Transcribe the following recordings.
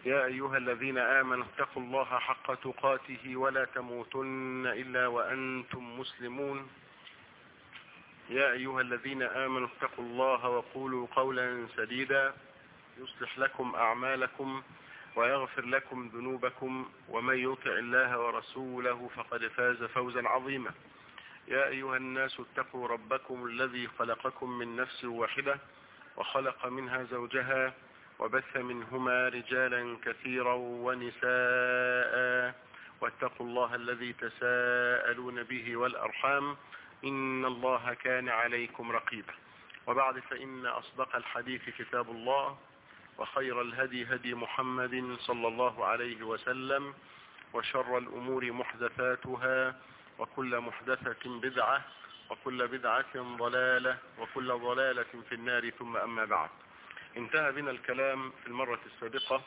يا أيها الذين آمنوا اتقوا الله حق تقاته ولا تموتن إلا وأنتم مسلمون. يا أيها الذين آمنوا اتقوا الله وقولوا قولا سديدا يصلح لكم أعمالكم ويغفر لكم ذنوبكم، ومن يطع الله ورسوله فقد فاز فوزا عظيما. يا أيها الناس اتقوا ربكم الذي خلقكم من نفس واحدة وخلق منها زوجها وبث منهما رجالا كثيرا ونساء، واتقوا الله الذي تساءلون به والأرحام إن الله كان عليكم رقيبا. وبعد، فإن أصدق الحديث كتاب الله، وخير الهدي هدي محمد صلى الله عليه وسلم، وشر الأمور محدثاتها، وكل محدثة بدعة، وكل بدعة ضلالة، وكل ضلالة في النار. ثم أما بعد، انتهى بنا الكلام في المرة السابقة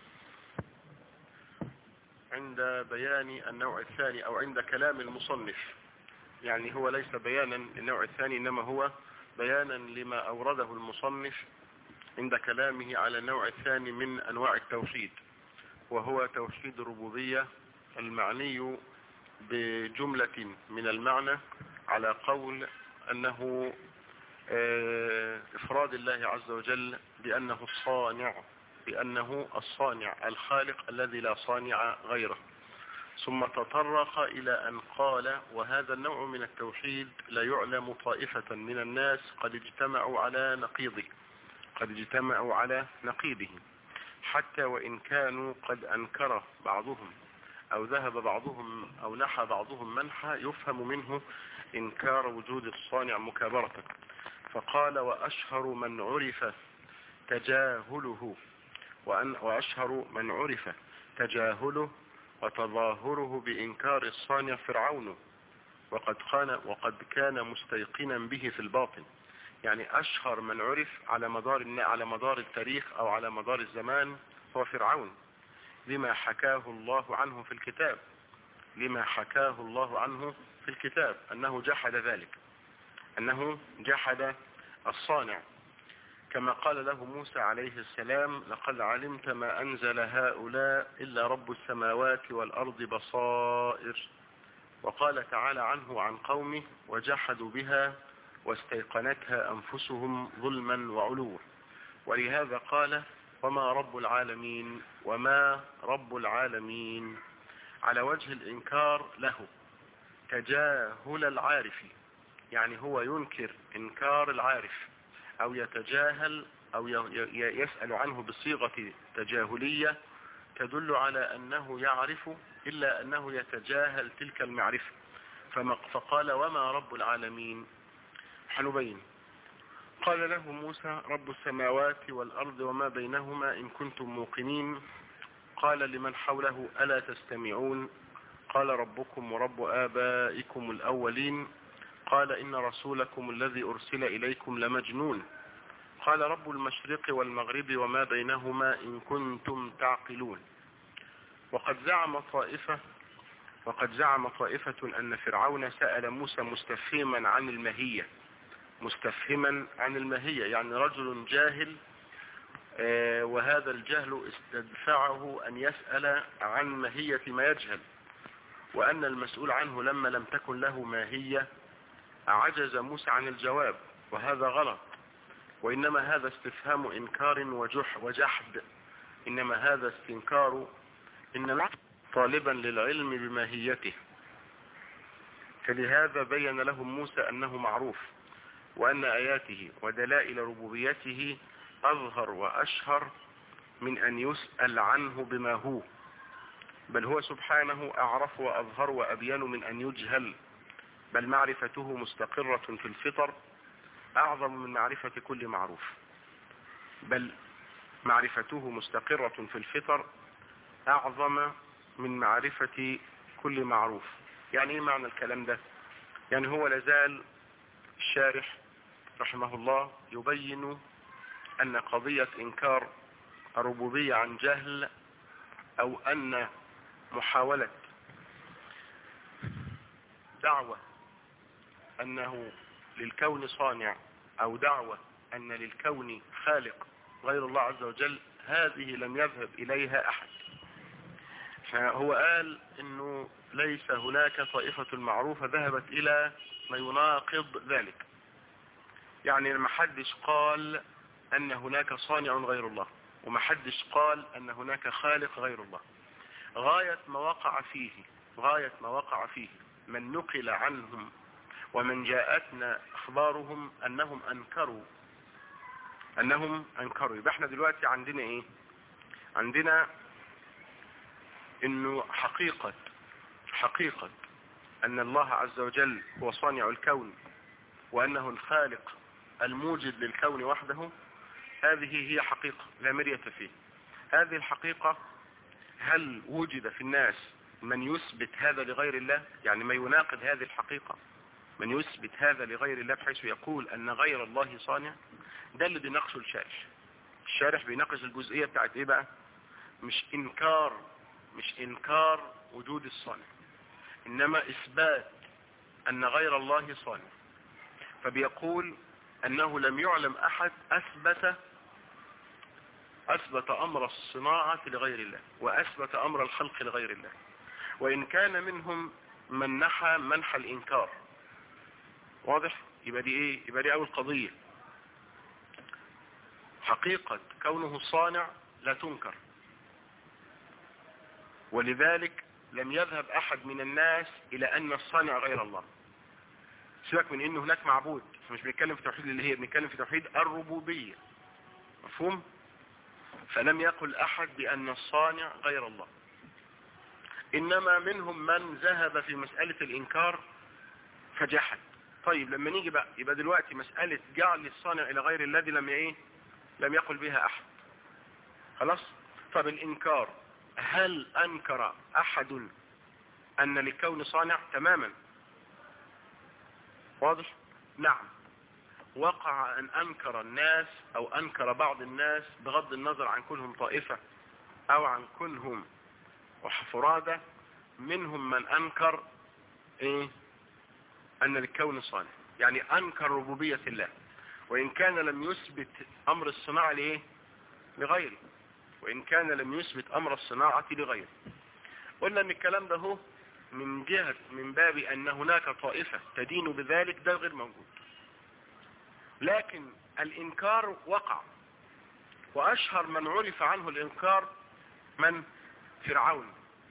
عند بيان النوع الثاني، أو عند كلام المصنف. يعني هو ليس بيانا للنوع الثاني، إنما هو بيانا لما أورده المصنف عند كلامه على النوع الثاني من أنواع التوحيد، وهو توحيد الربوبية المعني بجملة من المعنى على قول أنه إفراد الله عز وجل بأنه الصانع الخالق الذي لا صانع غيره. ثم تطرق إلى أن قال: وهذا النوع من التوحيد لا يعلم طائفة من الناس قد اجتمعوا على نقيضه، حتى وإن كانوا قد أنكر بعضهم أو ذهب بعضهم أو نحى بعضهم منحى يفهم منه إنكار وجود الصانع مكابرة. فقال: وأشهر من عرف تجاهله وتظاهره بإنكار الصانع فرعون، وقد كان مستيقنا به في الباطن. يعني أشهر من عرف على مدار التاريخ أو على مدار الزمان هو فرعون، لما حكاه الله عنه في الكتاب أنه جحد ذلك، أنه جحد الصانع، كما قال له موسى عليه السلام: لقد علمت ما أنزل هؤلاء إلا رب السماوات والأرض بصائر. وقال تعالى عنه وعن قومه: وجحدوا بها واستيقنتها أنفسهم ظلما وعلوا. ولهذا قال: وما رب العالمين، على وجه الإنكار له، تجاهل العارف. يعني هو ينكر إنكار العارف، أو يتجاهل أو يسأل عنه بصيغة تجاهلية تدل على أنه يعرف، إلا أنه يتجاهل تلك المعرفة. فقال: وما رب العالمين. حنبين. قال له موسى: رب السماوات والأرض وما بينهما إن كنتم موقنين. قال لمن حوله: ألا تستمعون؟ قال: ربكم ورب آبائكم الأولين. قال: إن رسولكم الذي أرسل إليكم لمجنون. قال: رب المشرق والمغرب وما بينهما إن كنتم تعقلون. وقد زعم طائفة أن فرعون سأل موسى مستفهما عن الماهية، يعني رجل جاهل، وهذا الجهل استدفعه أن يسأل عن ماهية ما يجهل، وأن المسؤول عنه لما لم تكن له ماهية عجز موسى عن الجواب، وهذا غلط. وإنما هذا استفهام إنكار وجحد، إنما هذا استنكار، إنما طالبا للعلم بماهيته. فلهذا بين لهم موسى أنه معروف، وأن آياته ودلائل ربوبيته أظهر وأشهر من أن يسأل عنه بما هو، بل هو سبحانه أعرف وأظهر وأبين من أن يجهل، بل معرفته مستقرة في الفطر أعظم من معرفة كل معروف. أعظم من معرفة كل معروف. يعني ايه معنى الكلام ده؟ يعني هو لازال الشارح رحمه الله يبين أن قضية إنكار الربوبية عن جهل، أو أن محاولة دعوة أنه للكون صانع، أو دعوة أن للكون خالق غير الله عز وجل، هذه لم يذهب إليها أحد. فهو قال إنه ليس هناك طائفة معروفة ذهبت إلى ما يناقض ذلك. يعني ما حدش قال أن هناك صانع غير الله، وما حدش قال أن هناك خالق غير الله. غاية ما وقع فيه من نقل عنهم ومن جاءتنا أخبارهم أنهم أنكروا. يبقى احنا دلوقتي عندنا ايه؟ عندنا انه حقيقة ان الله عز وجل هو صانع الكون، وانه الخالق الموجد للكون وحده. هذه هي حقيقة لا مرية فيه. هذه الحقيقة هل وجد في الناس من يثبت هذا لغير الله؟ يعني ما يناقض هذه الحقيقة، من يثبت هذا لغير الله بحيث يقول ان غير الله صانع؟ ده اللي بيناقشه الشارح بيناقش الجزئية بتاعت ايه بقى؟ مش انكار وجود الصانع، انما اثبات ان غير الله صانع. فبيقول انه لم يعلم احد اثبت امر الصناعة لغير الله، واثبت امر الخلق لغير الله، وان كان منهم من نحى منحى الانكار. واضح؟ يبقى دي ايه؟ يبقى دي اول قضية. حقيقة كونه الصانع لا تنكر، ولذلك لم يذهب احد من الناس الى ان الصانع غير الله. سيبك من انه هناك معبود، مش بنتكلم في توحيد الالوهية، بنتكلم في توحيد الربوبية. مفهوم؟ فلم يقل احد بان الصانع غير الله، انما منهم من ذهب في مسألة الانكار فجحد. طيب لما نيجي بقى، يبقى دلوقتي مسألة جعل الصانع الى غير الله دي لم يقل بها احد. خلاص؟ طب الانكار، هل انكر احد ان للكون صانع تماما؟ واضح؟ نعم. وقع ان انكر الناس او انكر بعض الناس بغض النظر عن كونهم طائفة او عن كونهم وحفرادة، منهم من انكر ايه؟ ان للكون صانع، يعني انكر ربوبية الله، وان كان لم يثبت امر الصناعة لغيره، وان كان لم يثبت امر الصناعة لغيره. قلنا ان الكلام ده هو من باب ان هناك طائفة تدين بذلك، ده غير موجود. لكن الانكار وقع، واشهر من عرف عنه الانكار من؟ فرعون.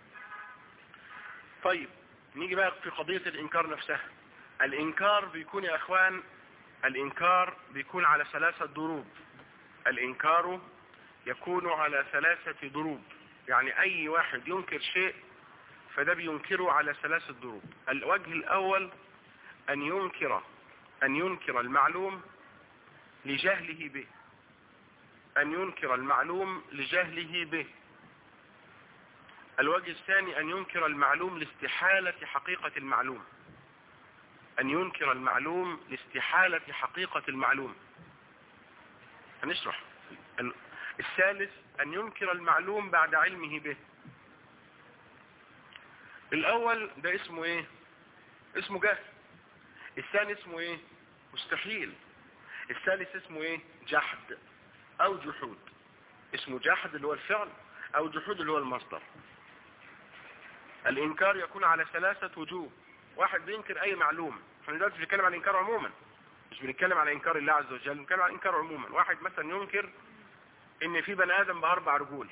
طيب نيجي بقى في قضية الانكار نفسها. الانكار بيكون يا اخوان، الانكار بيكون على 3 ضروب. الانكار يكون على 3 ضروب، يعني اي واحد ينكر شيء فده بينكره على 3 ضروب. الوجه الاول ان ينكر المعلوم لجهله به، الوجه الثاني ان ينكر المعلوم لاستحالة حقيقة المعلوم، هنشرح. الثالث ان ينكر المعلوم بعد علمه به. الاول ده اسمه ايه؟ اسمه جهل. الثاني اسمه ايه؟ مستحيل. الثالث اسمه ايه؟ جحد او جحود. اسمه جحد اللي هو الفعل، او جحود اللي هو المصدر. الانكار يكون على 3 وجوه. واحد بينكر اي معلوم، احنا دلوقتي بنتكلم عن انكار عموما، مش بنتكلم على انكار الله عز وجل، بنتكلم عن انكار عموما. واحد مثلا ينكر ان في بني ادم ب4 رجول،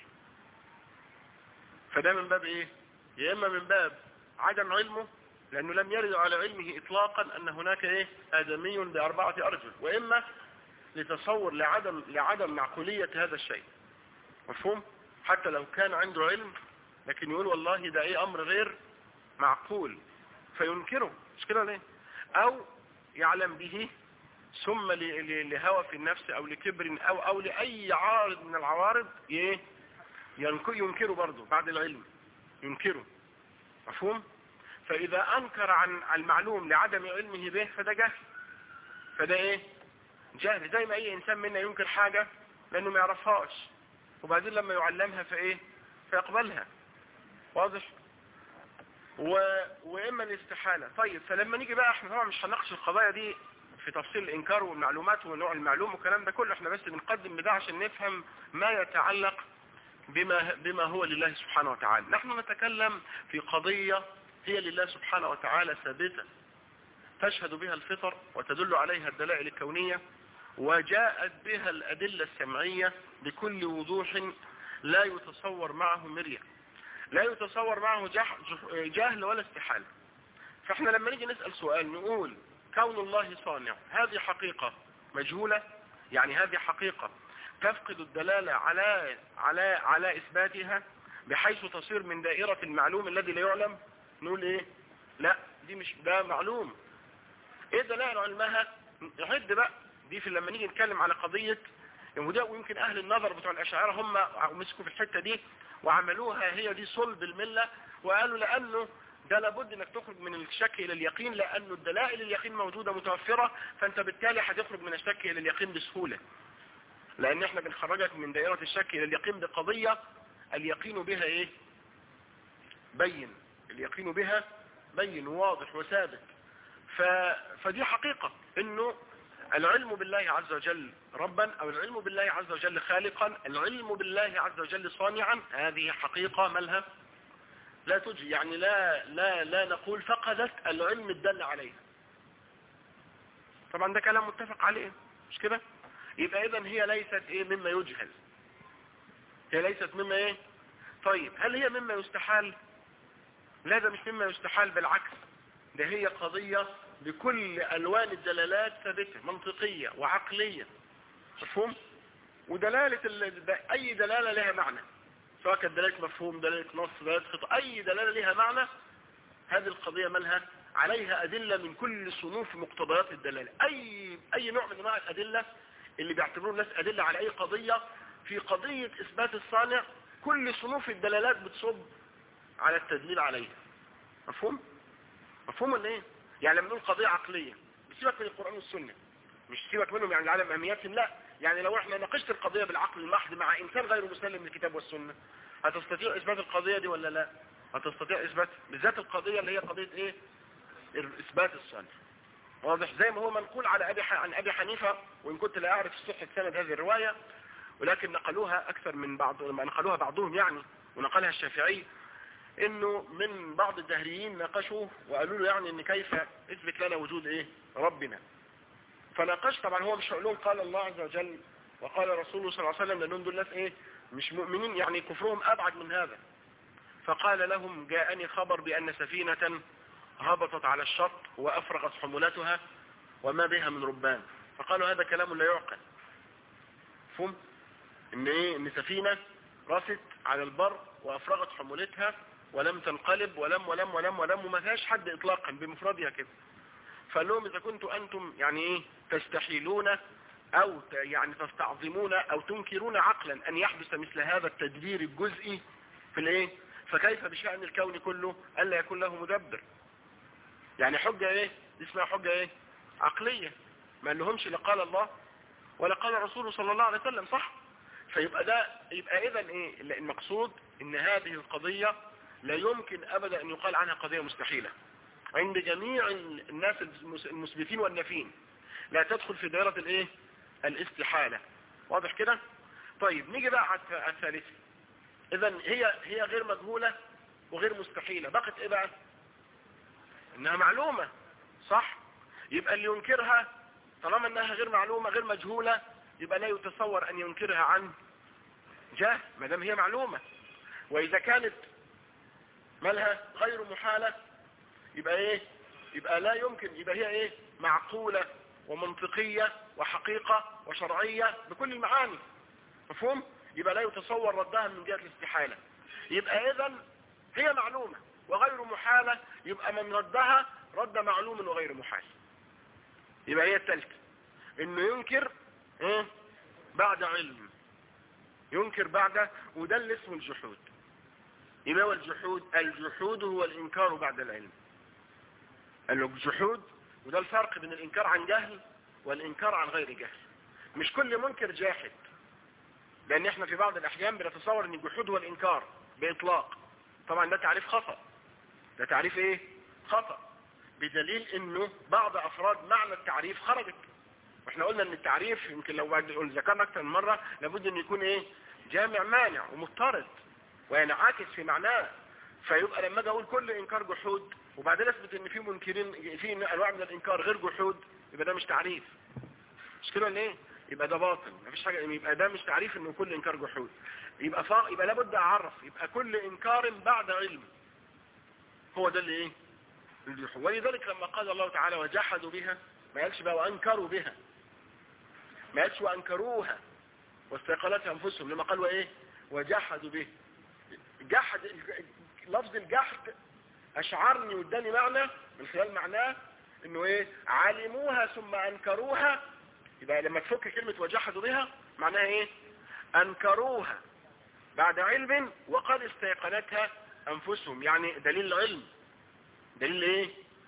فده من باب ايه؟ يا اما من باب عدم علمه، لانه لم يرد على علمه اطلاقا ان هناك ايه؟ ادمي ب4 ارجل، واما لتصور لعدم معقولية هذا الشيء. مفهوم؟ حتى لو كان عنده علم لكن يقول والله ده ايه؟ امر غير معقول، فينكره. مش كده ليه؟ او يعلم به ثم لهوى في النفس او لكبر او لاي عارض من العوارض ينكره برضه بعد العلم، ينكره. مفهوم؟ فاذا انكر عن المعلوم لعدم علمه به فده جهل، فده ايه؟ جهل. زي ما اي انسان منا ينكر حاجة لانه ما يعرفهاش، وبعدين لما يعلمها فيقبلها. واضح؟ واما الاستحالة. طيب فلما نيجي بقى، احنا طبعا مش هنناقش القضايا دي في تفصيل الإنكار والمعلومات ونوع المعلوم والكلام ده كله، احنا بس بنقدم بده عشان نفهم ما يتعلق بما هو لله سبحانه وتعالى. نحن نتكلم في قضية هي لله سبحانه وتعالى ثابتة تشهد بها الفطر وتدل عليها الدلائل الكونية، وجاءت بها الأدلة السمعية بكل وضوح لا يتصور معه مرية، لا يتصور معه جهل ولا استحالة. فاحنا لما نيجي نسأل سؤال نقول كون الله صانع، هذه حقيقة مجهولة، يعني هذه حقيقة تفقد الدلالة على إثباتها بحيث تصير من دائرة المعلوم الذي لا يعلم. نقول ايه؟ لا، دي مش ده معلوم. ايه دلائل علمها؟ عد بقى دي في لما نيجي نتكلم على قضية وده، ويمكن اهل النظر بتوع الاشاعرة هم مسكوا في الحتة دي وعملوها هي دي صلب الملة، وقالوا لانه ده لابد انك تخرج من الشك الى اليقين، لانه الدلائل اليقين موجودة متوفرة، فانت بالتالي هتخرج من الشك الى اليقين بسهولة، لان احنا بنخرجك من دائرة الشك الى اليقين بقضية اليقين بها ايه؟ بين. اليقين بها بين واضح وثابت. فدي حقيقة انه العلم بالله عز وجل ربا، او العلم بالله عز وجل خالقا، العلم بالله عز وجل صانعا، هذه حقيقة مالها لا تجي، يعني لا نقول فقدت العلم الدل عليها. طبعا ده كلام متفق عليه، مش كده؟ يبقى اذا هي ليست ايه مما يجهل، هي ليست مما ايه. طيب هل هي مما يستحال؟ لا، ده مش مما يستحال، بالعكس ده هي قضية بكل الوان الدلالات ثابتة منطقية وعقلية، مفهوم؟ ودلالة اي دلالة لها معنى، سواء كانت دلالة مفهوم، دلالة نص، دلالة خطأ، اي دلالة لها معنى، هذه القضية مالها عليها ادلة من كل صنوف مقتضيات الدلالة. اي نوع من انواع الادلة اللي بيعتبروه الناس ادلة على اي قضية، في قضية اثبات الصانع كل صنوف الدلالات بتصب على التدليل عليها. مفهوم ولا ايه؟ يعني لما نقول قضية عقلية بسيبك من القرآن والسنة، مش سيبك منهم يعني العالم اهمياتهم، لا، يعني لو احنا ناقشت القضية بالعقل المحض مع انسان غير مسلم للكتاب والسنة، هتستطيع اثبات القضية دي ولا لا؟ هتستطيع اثبات، بالذات القضية اللي هي قضية ايه؟ اثبات الصانع. واضح؟ زي ما هو منقول عن ابي حنيفة، وان كنت لا اعرف صحة سند هذه الرواية، ولكن نقلوها اكثر من بعض، لما نقلوها بعضهم يعني، ونقلها الشافعي، انه من بعض الدهريين ناقشوه وقالوا له يعني ان كيف اثبت لنا وجود ايه؟ ربنا. فناقش، طبعا هو مش هيقول لهم قال الله عز وجل وقال رسوله صلى الله عليه وسلم، لانهم دول ناس ايه؟ مش مؤمنين، يعني كفرهم ابعد من هذا. فقال لهم جاءني خبر بان سفينة هبطت على الشط وافرغت حمولتها وما بها من ربان. فقالوا هذا كلام لا يعقل. فهم ان ايه؟ ان سفينة رست على البر وافرغت حمولتها ولم تنقلب ولم وما فيهاش حد اطلاقا بمفردها كده. فقال لهم اذا كنتوا انتم يعني ايه تستحيلون او يعني تستعظمون او تنكرون عقلا ان يحدث مثل هذا التدبير الجزئي في الايه، فكيف بشأن الكون كله الا يكون له مدبر؟ يعني حجة ايه؟ اسمها حجة ايه؟ عقلية. ما لهمش لا قال الله ولا قال رسوله صلى الله عليه وسلم، صح؟ فيبقى ده يبقى اذا ايه المقصود؟ ان هذه القضية لا يمكن ابدا ان يقال عنها قضية مستحيلة عند جميع الناس المثبتين والنافين، لا تدخل في دائرة الايه؟ الاستحالة. واضح كده؟ طيب نيجي بقى على الثالثة. اذا هي غير مجهولة وغير مستحيلة، بقت ايه بقى؟ انها معلومة، صح؟ يبقى اللي ينكرها طالما انها غير معلومة غير مجهولة يبقى لا يتصور ان ينكرها عن جهل ما دام هي معلومة. واذا كانت مالها غير محالة يبقى ايه؟ يبقى لا يمكن، يبقى هي ايه؟ معقولة ومنطقية وحقيقة وشرعية بكل المعاني. مفهوم؟ يبقى لا يتصور ردها من جهة الاستحالة. يبقى اذا هي معلومة وغير محالة، يبقى من ردها رد معلوم وغير محال. يبقى هي الثالثة، انه ينكر ايه؟ بعد علم، ينكر بعد، وده اللي اسمه الجحود. يبقى هو الجحود هو الانكار بعد العلم. الجحود، وده الفرق بين الانكار عن جهل والانكار عن غير جهل. مش كل منكر جاحد، لان احنا في بعض الاحيان بنتصور ان الجحود هو الانكار باطلاق. طبعا ده تعريف خطأ، ده تعريف ايه؟ خطأ. بدليل انه بعض افراد معنى التعريف خرجت. واحنا قلنا ان التعريف يمكن لو ذكرنا اكثر من مرة لابد ان يكون ايه؟ جامع مانع ومضطرد وينعكس في معناه. فيبقى لما اجي اقول كل انكار جحود وبعدين اثبت ان في منكرين في انواع من الانكار غير جحود، يبقى ده مش تعريف. مش كده ولا ايه؟ يبقى ده باطل، مفيش حاجه، يبقى ده مش تعريف انه كل انكار جحود. يبقى لابد اعرف، يبقى كل انكار بعد علم هو ده اللي ايه؟ الجحود. ولذلك لما قال الله تعالى وجحدوا بها، ما قالش بقى وانكروا بها، ما قالش وانكروها واستيقنتها انفسهم، لما قال وايه؟ وجحدوا به. جحد، لفظ الجحد اشعرني واداني معنى من خلال معناه انه ايه؟ علموها ثم انكروها. يبقى لما تفك كلمة وجحدوا بها معناها ايه؟ انكروها بعد علم وقد استيقنتها انفسهم. يعني دليل العلم، دليل ايه؟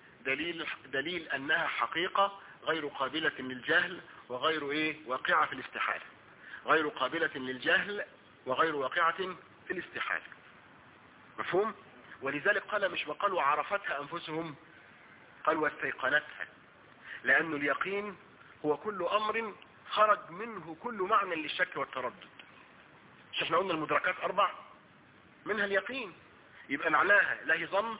دليل انها حقيقة غير قابلة للجهل وغير ايه؟ واقعة في الاستحالة. غير قابلة للجهل وغير واقعة في الاستحالة. مفهوم؟ ولذلك قال مش وقالوا عرفتها انفسهم، قال واستيقنتها، لأن اليقين هو كل امر خرج منه كل معنى للشك والتردد. مش احنا قلنا المدركات 4 منها اليقين، يبقى معناها لا هي ظن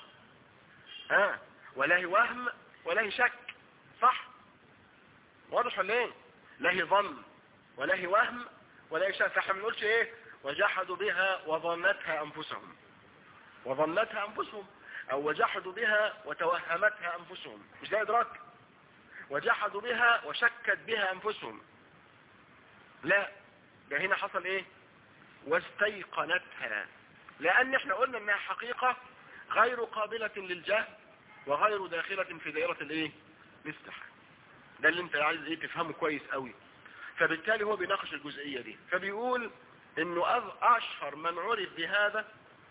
ولا هي وهم ولا هي شك، صح؟ واضح ولا ايه؟ لا هي ظن ولا هي وهم ولا هي شك. فاحنا ما بنقولش ايه؟ وجحدوا بها وظنتها انفسهم، وظنتها انفسهم، او وجحدوا بها وتوهمتها انفسهم، مش ده ادراك. وجحدوا بها وشكت بها انفسهم، لا، ده هنا حصل ايه؟ واستيقنتها، لان احنا قلنا انها حقيقة غير قابلة للجهل وغير داخلة في دائرة الايه؟ الاستحالة. ده اللي انت عايز ايه؟ تفهمه كويس قوي. فبالتالي هو بيناقش الجزئية دي، فبيقول انه اشهر من عرف بهذا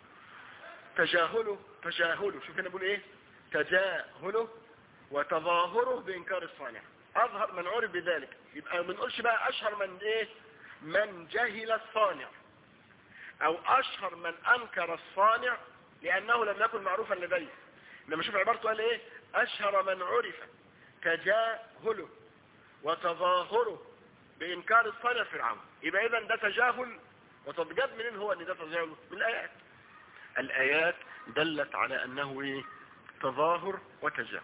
تجاهله، شوف هنا بيقول ايه؟ تجاهله وتظاهره بانكار الصانع. اظهر من عرف بذلك، يبقى ما بنقولش بقى اشهر من ايه؟ من جهل الصانع، او اشهر من انكر الصانع لانه لم يكن معروفا لديه. لما شوف عبارته قال ايه؟ اشهر من عرف تجاهله وتظاهره بانكار الصانع فرعون. يبقى اذا ده تجاهل وتضجب منين هو ان ده تجاهل؟ من الايات. الايات دلت على انه ايه؟ تظاهر وتجاهل.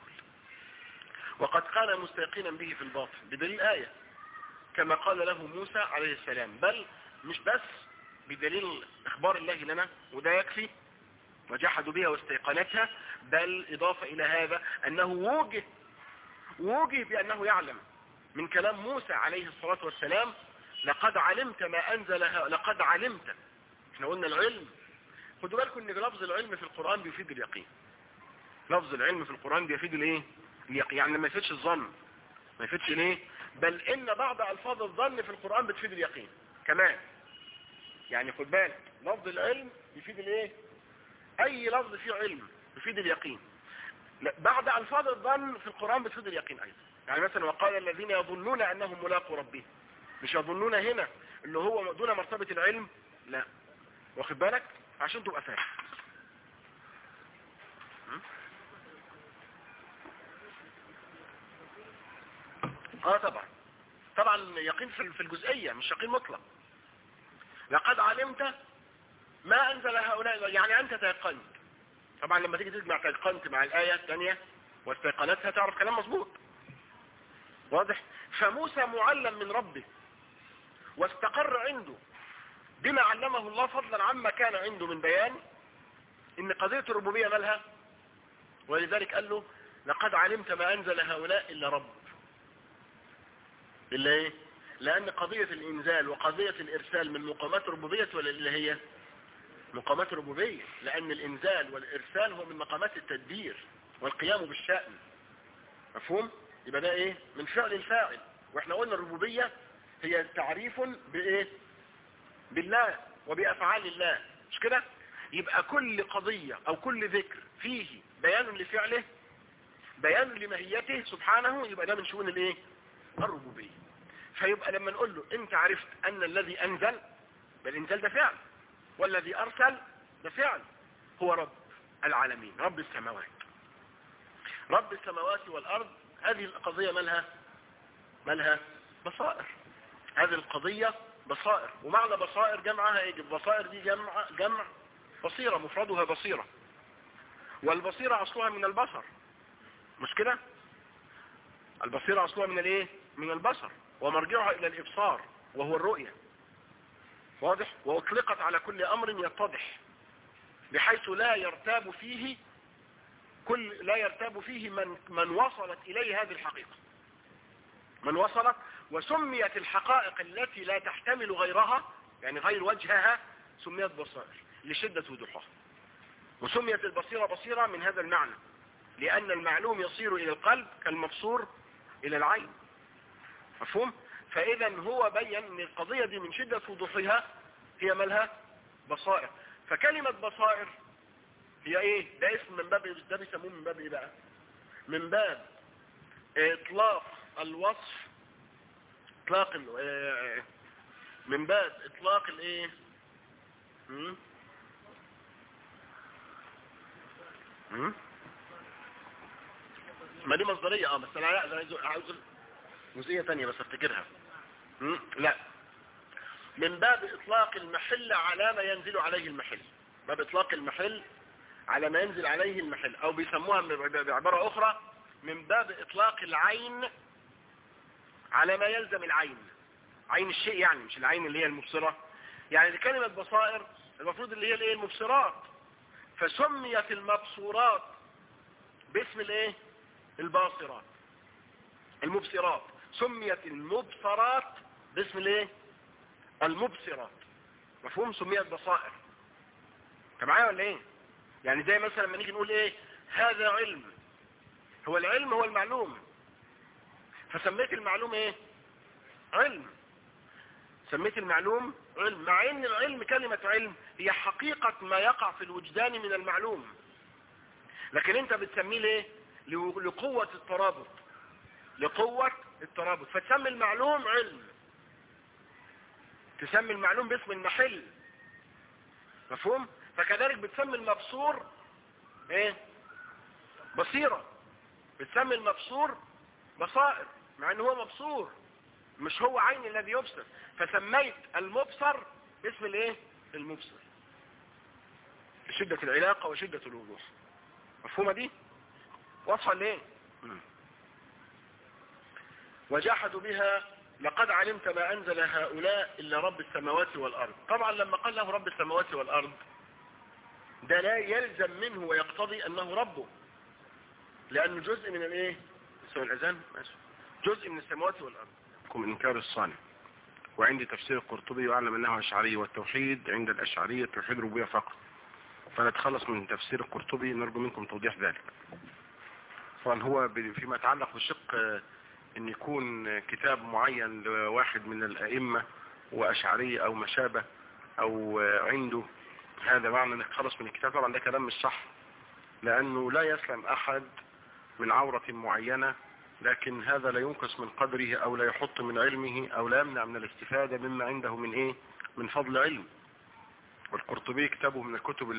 وقد كان مستيقنا به في الباطن بدليل آية كما قال له موسى عليه السلام، بل مش بس بدليل اخبار الله لنا وده يكفي وجحدوا بها واستيقنتها، بل اضافة الى هذا انه وجه بانه يعلم من كلام موسى عليه الصلاة والسلام لقد علمت ما انزلها، لقد علمت. احنا قلنا العلم، خدوا بالكم ان لفظ العلم في القرآن بيفيد اليقين. لفظ العلم في القرآن بيفيد الايه؟ اليقين. يعني ما يفيدش الظن، ما يفيدش الايه؟ بل ان بعض الفاظ الظن في القرآن بتفيد اليقين كمان. يعني خد بالك، لفظ العلم يفيد الايه؟ اي لفظ فيه علم يفيد اليقين. بعض الفاظ الظن في القرآن بتفيد اليقين ايضا. يعني مثلا وقال الذين يظنون انهم ملاقوا ربهم، مش يظنون هنا اللي هو دون مرتبة العلم، لا، واخد بالك عشان تبقى فاهم. طبعا يقين في الجزئية، مش يقين مطلق. لقد علمت ما انزل هؤلاء، يعني انت تيقنت. طبعا لما تيجي تجمع تيقنت مع الآية الثانية واستيقنتها تعرف كلام مظبوط، واضح. فموسى معلم من ربه واستقر عنده بما علمه الله فضلا عما كان عنده من بيان ان قضية الربوبية مالها، ولذلك قال له لقد علمت ما انزل هؤلاء الا رب. إلا ايه؟ لان قضية الانزال وقضية الارسال من مقامات الربوبية ولا اللي هي مقامات الربوبية، لان الانزال والارسال هو من مقامات التدبير والقيام بالشأن. مفهوم؟ يبقى ده ايه؟ من فعل الفاعل. واحنا قلنا الربوبية هي تعريف بايه؟ بالله وبافعال الله، مش كده؟ يبقى كل قضية او كل ذكر فيه بيان لفعله بيان لماهيته سبحانه، يبقى ده من شؤون الايه؟ الربوبية. فيبقى لما نقول له انت عرفت ان الذي انزل، بالانزال ده فعل، والذي ارسل ده فعل، هو رب العالمين رب السماوات. رب السماوات والأرض، هذه القضية مالها بصائر. هذه القضية بصائر، ومعنى بصائر جمعها ايه؟ بصائر دي جمع بصيرة، مفردها بصيرة، والبصيرة أصلها من البصر، مش كده؟ البصيرة أصلها من الايه؟ من البصر، ومرجعها إلى الإبصار وهو الرؤية. واضح؟ وأطلقت على كل أمر يتضح، بحيث لا يرتاب فيه من وصلت إليه هذه الحقيقة، من وصلت. وسميت الحقائق التي لا تحتمل غيرها، يعني غير وجهها، سميت بصائر لشدة وضوحها. وسميت البصيرة بصيرة من هذا المعنى، لأن المعلوم يصير إلى القلب كالمبصور إلى العين. مفهوم؟ فإذا هو بين أن القضية دي من شدة وضوحها هي مالها بصائر. فكلمة بصائر هي ايه؟ ده اسم من باب، ده بيسموه من باب ايه بقى؟ من باب اطلاق الوصف، من باب اطلاق الايه؟ ما دي مصدرية بس انا عاوز جزئية تانية بس افتكرها. لا، من باب اطلاق المحل على ما ينزل عليه المحل، باب اطلاق المحل على ما ينزل عليه المحل، او بيسموها بعبارة اخرى من باب اطلاق العين على ما يلزم العين، عين الشيء يعني، مش العين اللي هي المبصرة. يعني كلمة بصائر المفروض اللي هي الايه؟ المبصرات. فسميت المبصورات باسم الايه؟ الباصرات. المبصرات سميت المبصرات باسم الايه؟ المبصرات. مفهوم؟ سميت بصائر. انت معايا ولا ايه؟ يعني زي مثلا لما نيجي نقول ايه؟ هذا علم. هو العلم هو المعلوم، فسميت المعلوم ايه؟ علم. سميت المعلوم علم، مع ان العلم، كلمة علم هي حقيقة ما يقع في الوجدان من المعلوم، لكن انت بتسميه ليه؟ لقوة الترابط، لقوة الترابط، فتسمي المعلوم علم، تسمي المعلوم باسم المحل. مفهوم؟ فكذلك بتسمي المبصور ايه؟ بصيرة. بتسمي المبصور بصائر، مع انه هو مبصور، مش هو عين الذي يبصر، فسميت المبصر باسم الايه؟ المبصر، شدة العلاقة وشدة الوضوح. مفهومة دي؟ واضحة ليه؟ وجحدوا بها لقد علمت ما أنزل هؤلاء إلا رب السماوات والأرض. طبعا لما قال له رب السماوات والأرض، ده لا يلزم منه ويقتضي أنه ربه، لأنه جزء من الايه؟ سوى الأذان ماشي، جزء من السماوات والأرض. إنكار الصانع. وعندي تفسير القرطبي وأعلم أنه أشعري، والتوحيد عند الأشعرية توحيد ربوبية فقط. فنتخلص من تفسير القرطبي، نرجو منكم توضيح ذلك. طبعا هو فيما يتعلق بالشق ان يكون كتاب معين لواحد من الائمة واشعري او ما شابه او عنده هذا معنى انك تخلص من الكتاب، طبعا ده كلام مش صح، لانه لا يسلم احد من عورة معينة، لكن هذا لا ينقص من قدره او لا يحط من علمه او لا يمنع من الاستفادة مما عنده من ايه؟ من فضل علم. والقرطبي كتابه من الكتب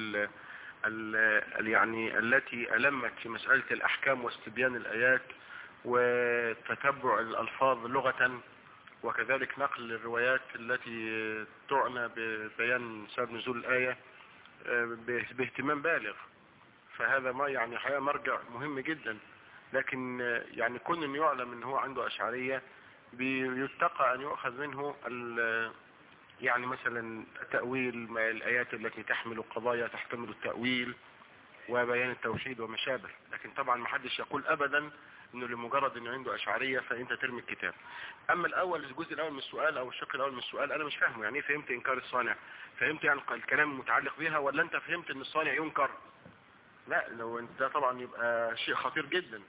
يعني التي ألمت في مسألة الأحكام واستبيان الآيات وتتبع الألفاظ لغة، وكذلك نقل الروايات التي تعنى ببيان سبب نزول الآية باهتمام بالغ. فهذا ما يعني حقيقة مرجع مهم جدا. لكن يعني كون أن يعلم أنه هو عنده أشعرية بيتقى أن يؤخذ منه يعني مثلا تأويل الآيات التي تحمل قضايا تحتمل التأويل وبيان التوحيد وما شابه. لكن طبعا ما حدش يقول أبدا انه لمجرد انه عنده أشعرية فانت ترمي الكتاب. اما الاول، الجزء الاول من السؤال او الشق الاول من السؤال، انا مش فاهمه. يعني ايه فهمت انكار الصانع؟ فهمت يعني الكلام المتعلق بها، ولا انت فهمت ان الصانع ينكر؟ لا، لو انت طبعا يبقى شيء خطير جدا.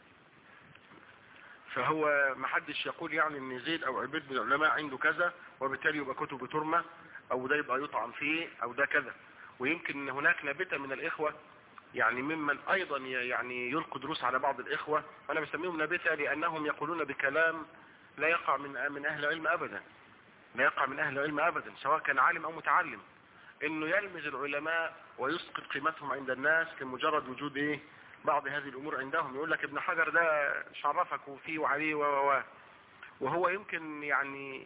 فهو ما حدش يقول يعني ان زيد او عبيد من العلماء عنده كذا وبالتالي يبقى كتبه ترمى، او ده يبقى يطعن فيه، او ده كذا. ويمكن ان هناك نابته من الاخوة يعني ممن ايضا يعني يلقوا دروس على بعض الاخوة، وانا بسميهم نابته لانهم يقولون بكلام لا يقع من اهل العلم ابدا، لا يقع من اهل العلم ابدا، سواء كان عالم او متعلم، انه يلمز العلماء ويسقط قيمتهم عند الناس لمجرد وجود ايه؟ بعض هذه الامور عندهم. يقول لك ابن حجر ده شرفك وفيه وعليه وهو يمكن يعني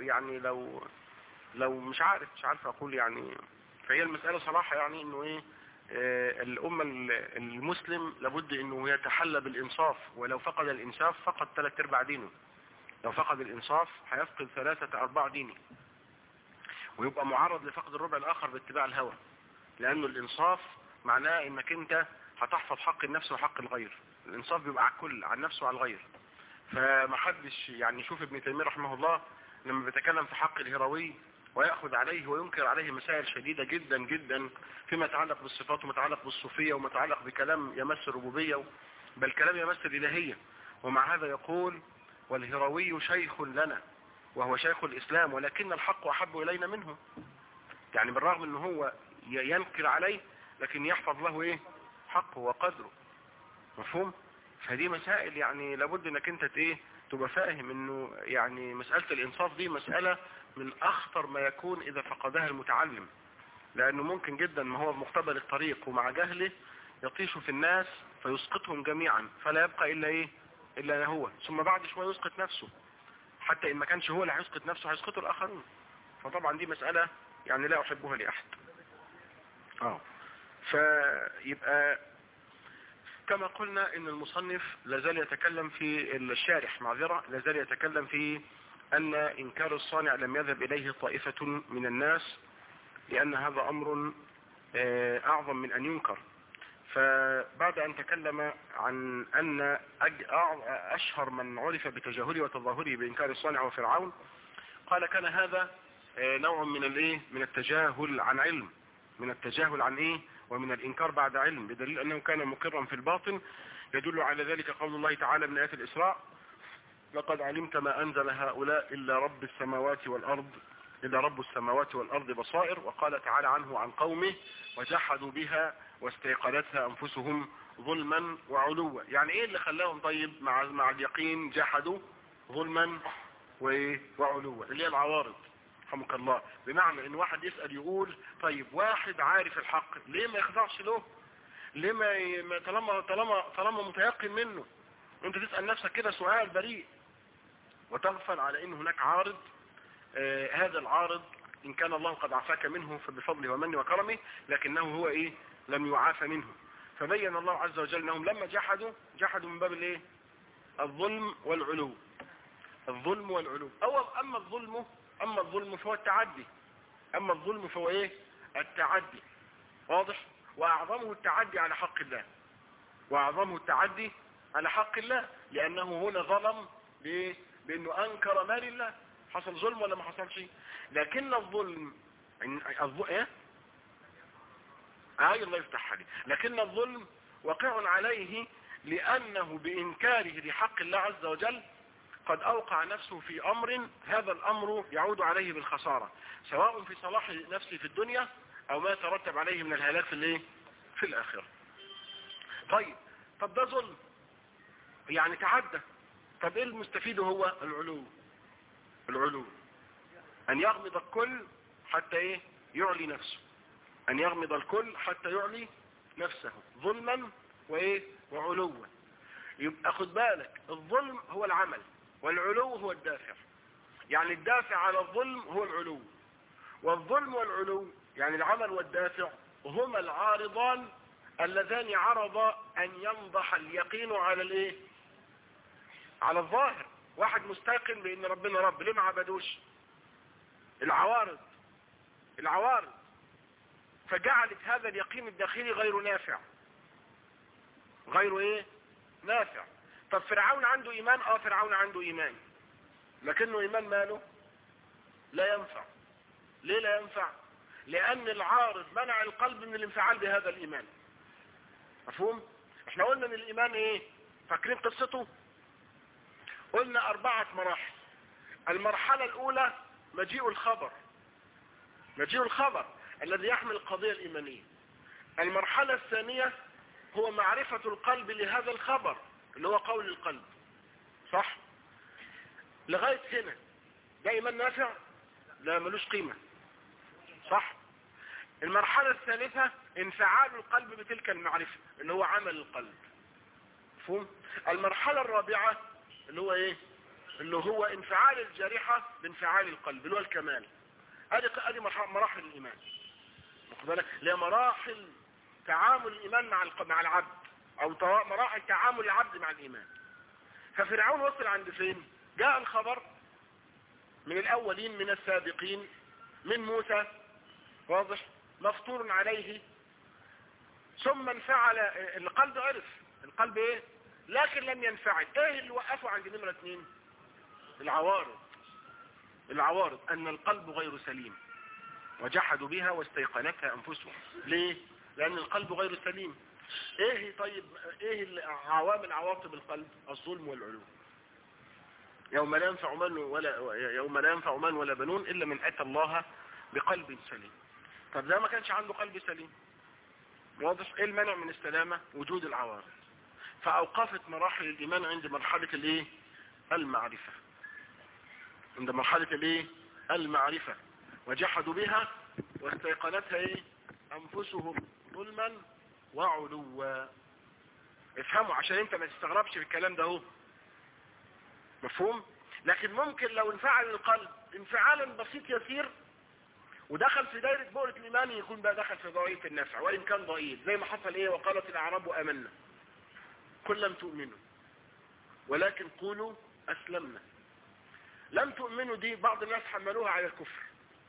لو مش عارف اقول يعني. فهي المسألة صراحة يعني انه ايه، الامة المسلم لابد انه يتحلى بالانصاف، ولو فقد الانصاف فقد 3/4 دينه. لو فقد الانصاف هيفقد 3/4 دينه، ويبقى معرض لفقد الربع الاخر باتباع الهوى. لانه الانصاف معناه انك انت هتحفظ حق النفس وحق الغير. الانصاف بيبقى على الكل، على النفس وعلى الغير. فمحدش يعني، شوف ابن تيمية رحمه الله لما بيتكلم في حق الهروي ويأخذ عليه وينكر عليه مسائل شديدة جدا جدا فيما يتعلق بالصفات وما يتعلق بالصوفية وما يتعلق بكلام يمس الربوبية، بل كلام يمس الإلهية. ومع هذا يقول: والهروي شيخ لنا وهو شيخ الإسلام ولكن الحق أحب إلينا منه. يعني بالرغم أنه هو ينكر عليه لكن يحفظ له إيه؟ حقه وقدره. مفهوم؟ فدي مسائل يعني لابد انك انت تبقى فاهم انه يعني مسألة الانصاف دي مسألة من اخطر ما يكون اذا فقدها المتعلم. لانه ممكن جدا ما هو بمقتبل الطريق ومع جهله يطيش في الناس فيسقطهم جميعا، فلا يبقى الا هو، ثم بعد شوية يسقط نفسه. حتى ان ما كانش هو اللي هيسقط نفسه هيسقطه الاخرون. فطبعا دي مسألة يعني لا احبها لاحد. فيبقى كما قلنا ان المصنف لازال يتكلم في الشارح لازال يتكلم في ان انكار الصانع لم يذهب اليه طائفة من الناس، لان هذا امر اعظم من ان ينكر. فبعد ان تكلم عن ان اشهر من عرف بتجاهله وتظاهره بانكار الصانع وفرعون، قال: كان هذا نوع من التجاهل عن علم، من التجاهل عن ومن الإنكار بعد علم، بدليل أنه كان مقرا في الباطن. يدل على ذلك قول الله تعالى من آيات الإسراء: لقد علمت ما أنزل هؤلاء إلا رب السماوات والأرض بصائر. وقال تعالى عنه عن قومه: وجحدوا بها واستيقنتها أنفسهم ظلما وعلوا. يعني إيه اللي خلاهم طيب مع اليقين جحدوا ظلما وعلوا؟ اللي هي العوارض، رحمك الله. بمعنى ان واحد يسأل يقول: طيب واحد عارف الحق ليه ما يخضعش له؟ ليه ما طالما متيقن منه؟ انت تسأل نفسك كده سؤال بريء وتغفل على ان هناك عارض. هذا العارض ان كان الله قد عافاك منه فبفضله ومنه وكرمه، لكنه هو لم يعافى منه. فبين الله عز وجل انهم لما جحدوا من باب الظلم والعلو. الظلم والعلو. اما الظلم فهو التعدي. التعدي. واضح؟ واعظمه التعدي على حق الله. لانه هنا ظلم بانه انكر ما لله. حصل ظلم ولا ما حصلش؟ لكن الظلم الله يفتح عليه. لكن الظلم واقع عليه لانه بانكاره لحق الله عز وجل قد أوقع نفسه في أمر، هذا الأمر يعود عليه بالخسارة، سواء في صلاح نفسه في الدنيا أو ما يترتب عليه من الهلاك في الآخرة. طب ده ظلم، يعني تعدى. طب إيه المستفيد؟ هو العلو. أن يغمض الكل حتى يعلي نفسه. أن يغمض الكل حتى يعلي نفسه ظلما وعلوا. يبقى خد بالك، الظلم هو العمل والعلو هو الدافع. يعني الدافع على الظلم هو العلو، والظلم والعلو يعني العمل والدافع هما العارضان اللذان عرضا أن ينضح اليقين على الظاهر. واحد مستيقن بأن ربنا رب، ليه ما عبدوش؟ العوارض فجعلت هذا اليقين الداخلي غير نافع. نافع. طب فرعون عنده ايمان؟ فرعون عنده ايمان، لكنه ايمان ماله؟ لا ينفع. ليه لا ينفع؟ لان العارض منع القلب من الانفعال بهذا الايمان. مفهوم؟ احنا قلنا ان الايمان فاكرين قصته؟ قلنا 4 مراحل. المرحلة الاولى مجيء الخبر الذي يحمل القضية الايمانية. المرحلة الثانية هو معرفة القلب لهذا الخبر اللي هو قول القلب. صح؟ لغاية هنا ده ايمان نافع؟ لا، ملوش قيمة. صح؟ المرحلة الثالثة انفعال القلب بتلك المعرفة اللي هو عمل القلب. مفهوم؟ المرحلة الرابعة اللي هو ايه؟ اللي هو انفعال الجارحة بانفعال القلب اللي هو الكمال. ادي مراحل الايمان. واخد بالك؟ اللي هي مراحل تعامل الايمان مع العبد، او مراحل تعامل العبد مع الايمان. ففرعون وصل عند فين؟ جاء الخبر من الاولين من السابقين من موسى، واضح، مفطور عليه، ثم انفعل القلب، عرف القلب ايه، لكن لم ينفعل. ايه اللي وقفه عند نمرة 2؟ العوارض ان القلب غير سليم وجحدوا بها واستيقنتها انفسهم. ليه؟ لان القلب غير سليم. ايه طيب، ايه عوامل عواطب القلب؟ الظلم والعلو. يوم لا ينفع مال ولا بنون الا من اتى الله بقلب سليم. طب ده ما كانش عنده قلب سليم، واضح؟ ايه المنع من السلامة؟ وجود العوارض. فاوقفت مراحل الايمان عند مرحلة الايه؟ المعرفة. عند مرحلة الايه؟ المعرفة. وجحدوا بها واستيقنتها ايه؟ انفسهم ظلما وعلوا. افهموا عشان انت ما تستغربش في الكلام ده اهو. مفهوم؟ لكن ممكن لو انفعل القلب انفعالا بسيط يسير ودخل في دائرة بؤرة الإيمان، يكون بقى دخل في ضعيف النفع وإن كان ضئيل، زي ما حصل ايه؟ وقالت الأعراب آمنا قل لم تؤمنوا ولكن قولوا أسلمنا. لم تؤمنوا دي بعض الناس حملوها على الكفر،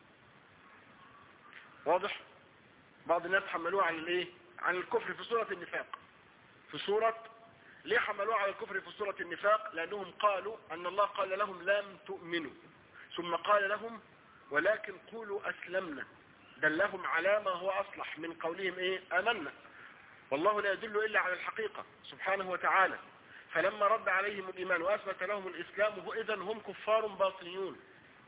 واضح؟ بعض الناس حملوها على الايه؟ على الكفر في سورة النفاق. في سورة، ليه حملوها على الكفر في سورة النفاق؟ لأنهم قالوا أن الله قال لهم لم تؤمنوا، ثم قال لهم ولكن قولوا أسلمنا، دلهم على ما هو أصلح من قولهم إيه؟ آمنا. والله لا يدل إلا على الحقيقة سبحانه وتعالى. فلما رد عليهم الإيمان وأثبت لهم الإسلام إذا هم كفار باطنيون،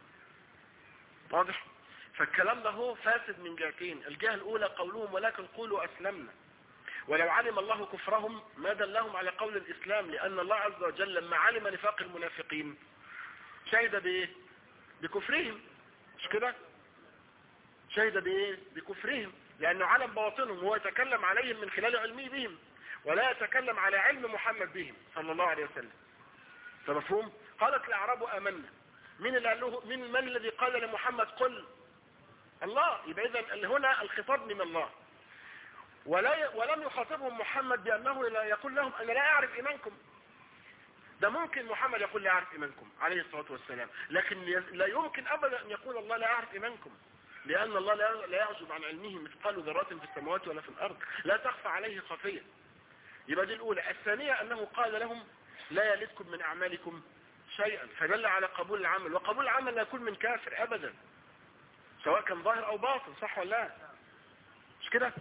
واضح؟ فالكلام ده هو فاسد من جهتين. الجهة الأولى قولهم ولكن قولوا أسلمنا، ولو علم الله كفرهم ما دلهم على قول الإسلام، لأن الله عز وجل لما علم نفاق المنافقين شهد بإيه؟ بكفرهم، مش كده؟ شهد بإيه؟ بكفرهم، لأنه علم بواطنهم، هو يتكلم عليهم من خلال علمه بهم ولا يتكلم على علم محمد بهم صلى الله عليه وسلم. فمفهوم؟ قالت الأعراب آمنا. من الذي قال لمحمد قل؟ الله. يبقى إذن هنا الخطاب من الله، ولم يخاطبهم محمد بأنه لا يقول لهم أنا لا أعرف إيمانكم. ده ممكن محمد يقول لا أعرف إيمانكم عليه الصلاة والسلام، لكن لا يمكن أبدا أن يقول الله لا أعرف إيمانكم، لأن الله لا يعزب عن علمه مثقال ذرات في السماوات ولا في الأرض، لا تخفى عليه خفية. يبقى دي الأولى. الثانية أنه قال لهم لا يلدكم من أعمالكم شيئا، فدل على قبول العمل، وقبول العمل لا يكون من كافر أبدا سواء كان ظاهر أو باطن، صح ولا لا؟ مش كده؟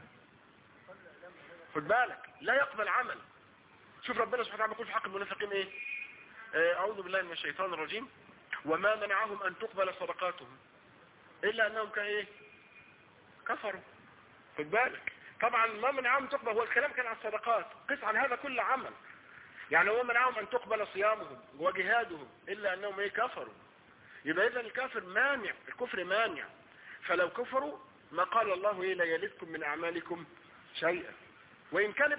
خد بالك، لا يقبل عمل. شوف ربنا سبحانه وتعالى يقول في حق المنافقين ايه؟ اعوذ بالله من الشيطان الرجيم، وما منعهم ان تقبل صدقاتهم الا انهم ايه؟ كفروا. خد بالك، طبعا ما منعهم تقبل، هو الكلام كان عن الصدقات، قس عن هذا كل عمل. يعني هو منعهم ان تقبل صيامهم وجهادهم الا انهم ايه؟ كفروا. يبقى اذا الكافر مانع، الكفر مانع. فلو كفروا ما قال الله ايه؟ لا يلدكم من اعمالكم شيئا. وإن كان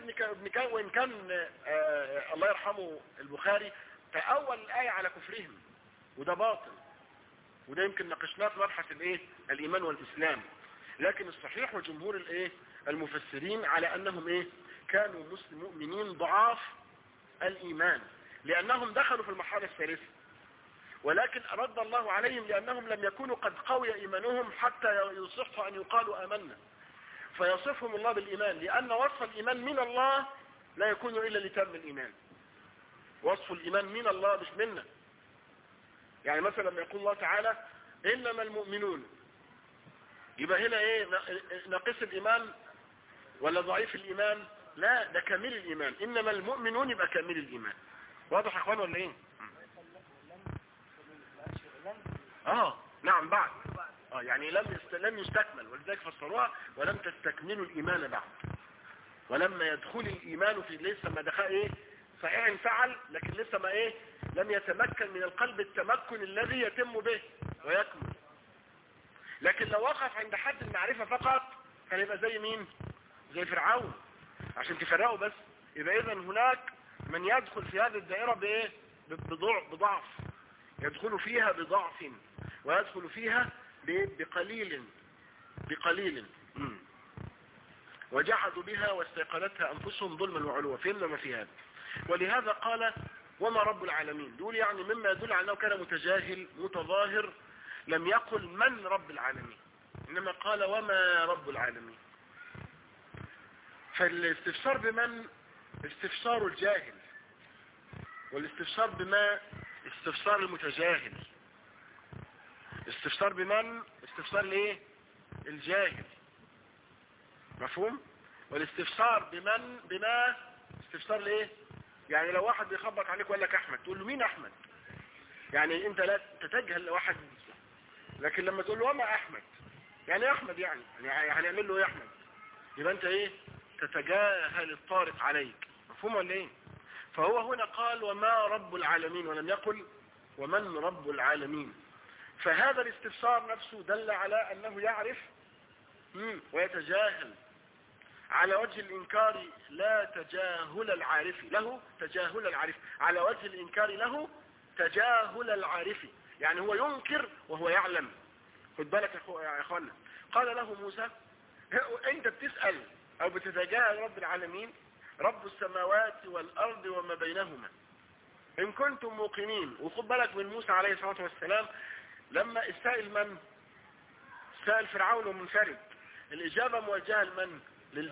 الله يرحمه البخاري تأول الآية على كفرهم، وده باطل، وده يمكن ناقشناه في مبحث الايه؟ الإيمان والإسلام. لكن الصحيح وجمهور الايه؟ المفسرين على أنهم ايه؟ كانوا مؤمنين ضعاف الإيمان، لأنهم دخلوا في المرحلة الثالثة، ولكن رد الله عليهم لأنهم لم يكونوا قد قوي إيمانهم حتى يصح أن يقالوا آمنا، فيصفهم الله بالإيمان، لأن وصف الإيمان من الله لا يكون إلا لتم الإيمان. وصف الإيمان من الله مش منا. يعني مثلا لما يقول الله تعالى إنما المؤمنون، يبقى هنا إيه؟ ناقص الإيمان ولا ضعيف الإيمان؟ لا، ده كامل الإيمان. إنما المؤمنون يبقى كامل الإيمان. واضح يا أخوان ولا إيه؟ نعم بعد. يعني لم يستكمل، ولذلك فسروها ولم تستكملوا الإيمان بعد. ولما يدخل الإيمان في لسه ما دخل ايه؟ صحيح انفعل، لكن لسه ما ايه؟ لم يتمكن من القلب التمكن الذي يتم به ويكمل. لكن لو وقف عند حد المعرفة فقط كان يبقى زي مين؟ زي فرعون. عشان تفرقوا بس. يبقى اذا هناك من يدخل في هذه الدائرة بايه؟ بضعف، يدخل فيها بضعف، ويدخل فيها بقليل. وجحدوا بها واستيقنتها انفسهم ظلما وعلوا. فهمنا ما في هذا. ولهذا قال وما رب العالمين. دول يعني مما يدل على انه كان متجاهل متظاهر. لم يقل من رب العالمين، انما قال وما رب العالمين. فالاستفسار بمن استفسار الجاهل، والاستفسار بما استفسار المتجاهل. استفسار بمن استفسار الايه؟ الجاهل. مفهوم؟ والاستفسار بما استفسار الايه؟ يعني لو واحد بيخبط عليك وقال لك احمد، تقول له مين احمد؟ يعني انت لا تتجهل واحد، لكن لما تقول له وما احمد، يعني احمد يعني هنعمل له ايه احمد؟ يبقى انت ايه؟ تتجاهل الطارق عليك. مفهوم ولا ايه؟ فهو هنا قال وما رب العالمين، ولم يقل ومن رب العالمين. فهذا الاستفسار نفسه دل على انه يعرف ويتجاهل على وجه الانكار، لا تجاهل العارف له، تجاهل العارف على وجه الانكار له تجاهل العارف، يعني هو ينكر وهو يعلم. خد بالك يا اخوانا. قال له موسى انت بتسأل او بتتجاهل رب العالمين، رب السماوات والارض وما بينهما ان كنتم موقنين. وخد بالك من موسى عليه الصلاة والسلام لما السائل من؟ سائل فرعون ومنفرد. الاجابة موجهة لمن؟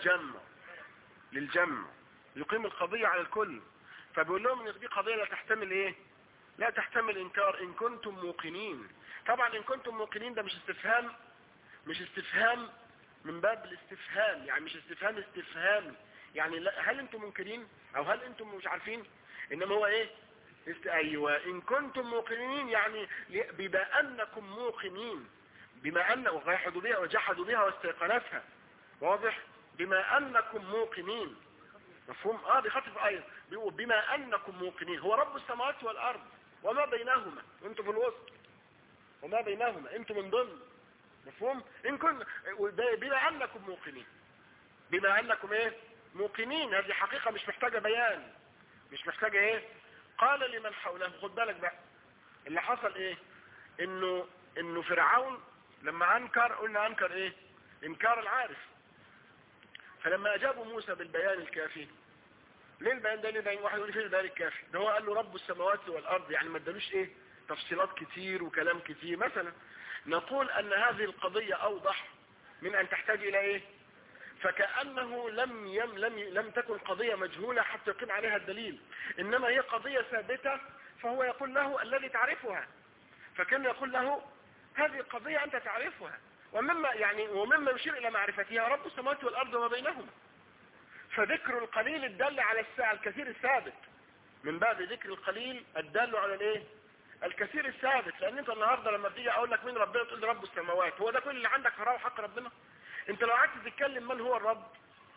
للجمع يقيم القضية على الكل. فبيقول لهم ان دي قضية لا تحتمل ايه؟ لا تحتمل انكار ان كنتم موقنين. طبعا ان كنتم موقنين ده مش استفهام من باب الاستفهام، يعني مش استفهام يعني هل انتم منكرين او هل انتم مش عارفين، انما هو ايه؟ ايوه ان كنتم موقنين، يعني بما انكم موقنين، بما ان وجحدوا بها واستيقنتها. واضح؟ بما انكم موقنين. مفهوم؟ بخطف ايضا بيقول بما انكم موقنين. هو رب السماوات والارض وما بينهما، انتم في الوسط، وما بينهما انتم من ضمن. مفهوم؟ ان كن بما انكم موقنين، بما انكم ايه؟ موقنين. هذه حقيقة مش محتاجة بيان، مش محتاجة ايه؟ قال لمن حوله. خد بالك بقى اللي حصل ايه؟ انه فرعون لما انكر، قلنا انكر ايه؟ انكار العارف. فلما اجابوا موسى بالبيان الكافي، ليه البيان ده؟ ليه واحد يقول فيه البيان الكافي ده؟ هو قال له رب السماوات والارض، يعني ما ادالوش ايه؟ تفصيلات كتير وكلام كتير. مثلا نقول ان هذه القضية اوضح من ان تحتاج الى ايه؟ فكأنه لم تكن قضية مجهولة حتى يقيم عليها الدليل، انما هي قضية ثابتة. فهو يقول له الذي تعرفها، فكان يقول له هذه القضية انت تعرفها، ومما يشير الى معرفتها رب السماوات والارض وما بينهما. فذكر القليل الدل على الكثير الثابت، من باب ذكر القليل الدل على الايه؟ الكثير الثابت. لان انت النهارده لما بتيجي اقول لك مين ربنا تقول لي رب السماوات، هو ده كل اللي عندك في حق ربنا؟ انت لو قعدت تتكلم من هو الرب،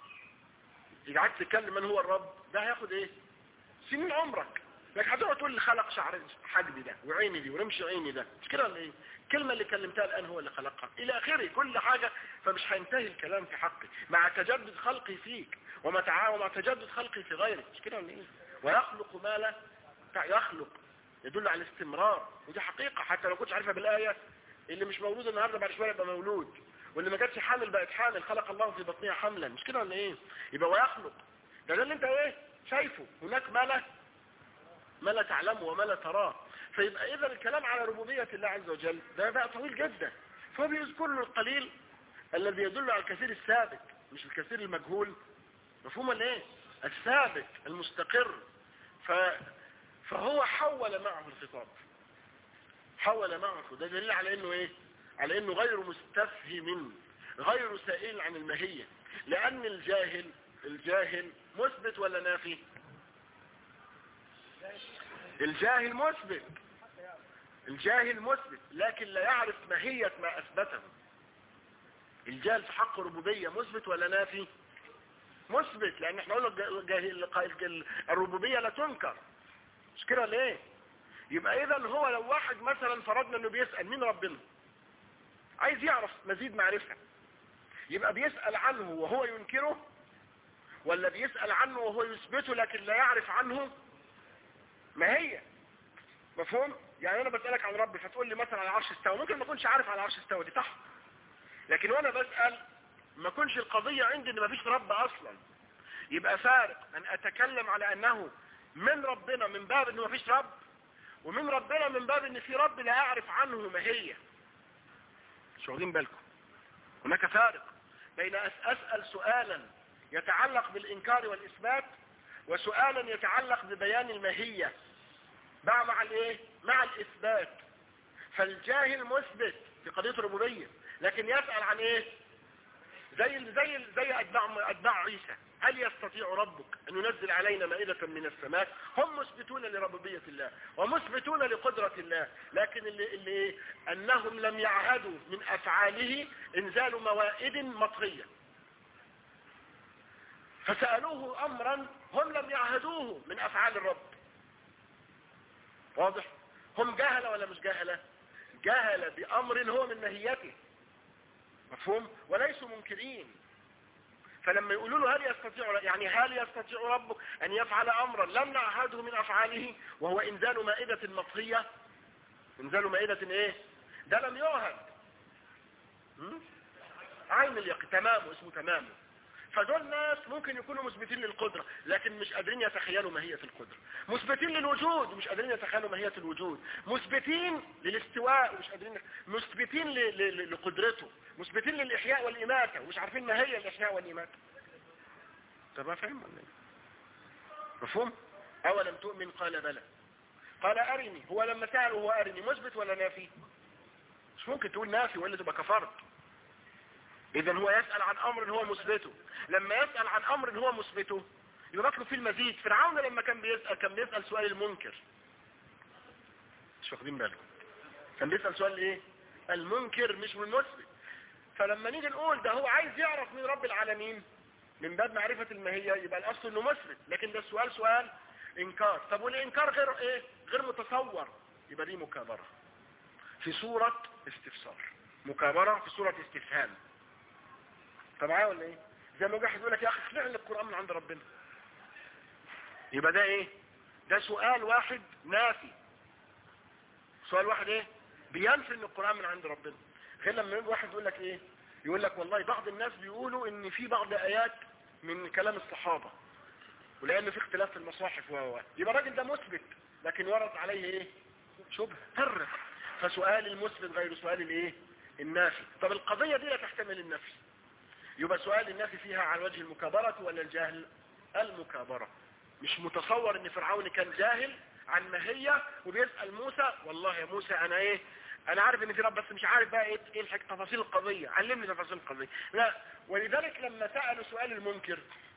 ده هياخد ايه؟ سنين عمرك. لكن هتقعد تقول لي خلق شعر حجبي ده وعيني دي ورمش عيني ده، مش كده ولا ايه؟ الكلمه اللي كلمتها الان هو اللي خلقها الى اخره كل حاجه. فمش هينتهي الكلام في حقي مع تجدد خلقي فيك ومع تجدد خلقي في غيرك، مش كده ولا ايه؟ ويخلق ما لا يخلق، يدل على الاستمرار. ودي حقيقه حتى لو كنتش عارفها بالايه. اللي مش مولود النهارده بعد شويه يبقى مولود، واللي ما كانتش حامل بقت حامل، خلق الله في بطنها حملا، مش كده ولا ايه؟ يبقى ويخلق ده اللي انت ايه شايفه. هناك ما لا تعلمه وما لا تراه. فيبقى اذا الكلام على ربوبية الله عز وجل ده بقى طويل جدا. فهو بيذكر له القليل الذي يدل على الكثير الثابت، مش الكثير المجهول. مفهوم ولا ايه؟ الثابت المستقر. فهو حول معه الخطاب، حول معه. ده دليل على انه ايه؟ على انه غير مستفهم، غير سائل عن الماهية. لان الجاهل مثبت ولا نافي؟ الجاهل مثبت لكن لا يعرف ماهية ما اثبته. الجاهل في حق الربوبية مثبت ولا نافي؟ مثبت، لان احنا قلنا الربوبية لا تنكر، مش كده ليه؟ يبقى اذا هو لو واحد مثلا فرضنا انه بيسأل مين ربنا، عايز يعرف مزيد معرفة، يبقى بيسأل عنه وهو ينكره، ولا بيسأل عنه وهو يثبته لكن لا يعرف عنه ماهية؟ مفهوم؟ يعني انا بسألك عن ربي فتقول لي مثلا على العرش استوى، ممكن ما اكونش عارف على العرش استوى دي صح، لكن وانا بسأل ما اكونش القضية عندي ان ما فيش رب اصلا. يبقى فارق ان اتكلم على انه من ربنا من باب انه ما فيش رب، ومن ربنا من باب ان في رب لا اعرف عنه ماهية. مش واخدين بالكم؟ هناك فارق بين اسأل سؤالا يتعلق بالانكار والاثبات، وسؤالا يتعلق ببيان الماهية مع الايه؟ مع الاثبات. فالجاهل مثبت في قضية الربوبية، لكن يسأل عن ايه؟ زي اتباع عيسى، هل يستطيع ربك ان ينزل علينا مائدة من السماء؟ هم مثبتون لربوبية الله ومثبتون لقدرة الله، لكن اللي انهم لم يعهدوا من افعاله انزال موائد مطرية، فسألوه امرا هم لم يعهدوه من افعال الرب. واضح؟ هم جهلة ولا مش جهلة؟ جهلة بامر هو من ماهيته، مفهوم؟ وليسوا منكرين. فلما يقولوا له هل يستطيع ربك ان يفعل امرا لم نعهده من افعاله وهو انزال مائدة مطرية؟ انزال مائدة ايه؟ ده لم يعهد. عين اليقين تمامه، اسمه تمامه. فدول ناس ممكن يكونوا مثبتين للقدرة لكن مش قادرين يتخيلوا ماهية القدرة، مثبتين للوجود مش قادرين يتخيلوا ماهية الوجود، مثبتين للاستواء ومش قادرين، مثبتين لقدرته، مثبتين للإحياء والإماتة ومش عارفين ماهية الإحياء والإماتة. طب ما فهم ولا ايه؟ مفهوم؟ أولم تؤمن؟ قال بلى. قال أرني. هو لما سأله هو أرني مثبت ولا نافي؟ مش ممكن تقول نافي ولا تبقى كفرت. إذن هو يسأل عن أمر هو مثبته. لما يسأل عن أمر هو مثبته يبقى بطلب فيه المزيد. فرعون لما كان بيسأل سؤال المنكر، مش واخدين بالكم؟ كان بيسأل سؤال ايه؟ المنكر مش من المثبت. فلما نيجي نقول ده هو عايز يعرف من رب العالمين من باب معرفة الماهية، يبقى الأصل إنه مثبت، لكن ده السؤال سؤال إنكار. طب والإنكار غير ايه؟ غير متصور، يبقى دي مكابرة في صورة استفسار، مكابرة في صورة استفهام. طبعا ولا ايه؟ زي ما واحد يقول لك يا اخي اقنع لي القرآن من عند ربنا، يبقى ده ايه؟ ده سؤال واحد نافي، سؤال واحد ايه؟ بينفي ان القرآن من عند ربنا. غير لما يجي واحد يقول لك ايه؟ يقول لك والله بعض الناس بيقولوا ان في بعض ايات من كلام الصحابة ولان في اختلاف في المصاحف يبقى الراجل ده مثبت لكن ورد عليه ايه؟ شبهه فرق. فسؤال المثبت غير سؤال الايه؟ النافي. طب القضية دي لا تحتمل النفي، يبقى سؤال النافي فيها على وجه المكابرة ولا الجهل؟ المكابرة. مش متصور ان فرعون كان جاهل عن ماهية وبيسأل موسى والله يا موسى انا ايه؟ انا عارف ان في رب بس مش عارف بقى ايه تفاصيل القضية، علمني تفاصيل القضية. لا، ولذلك لما سألوا سؤال المنكر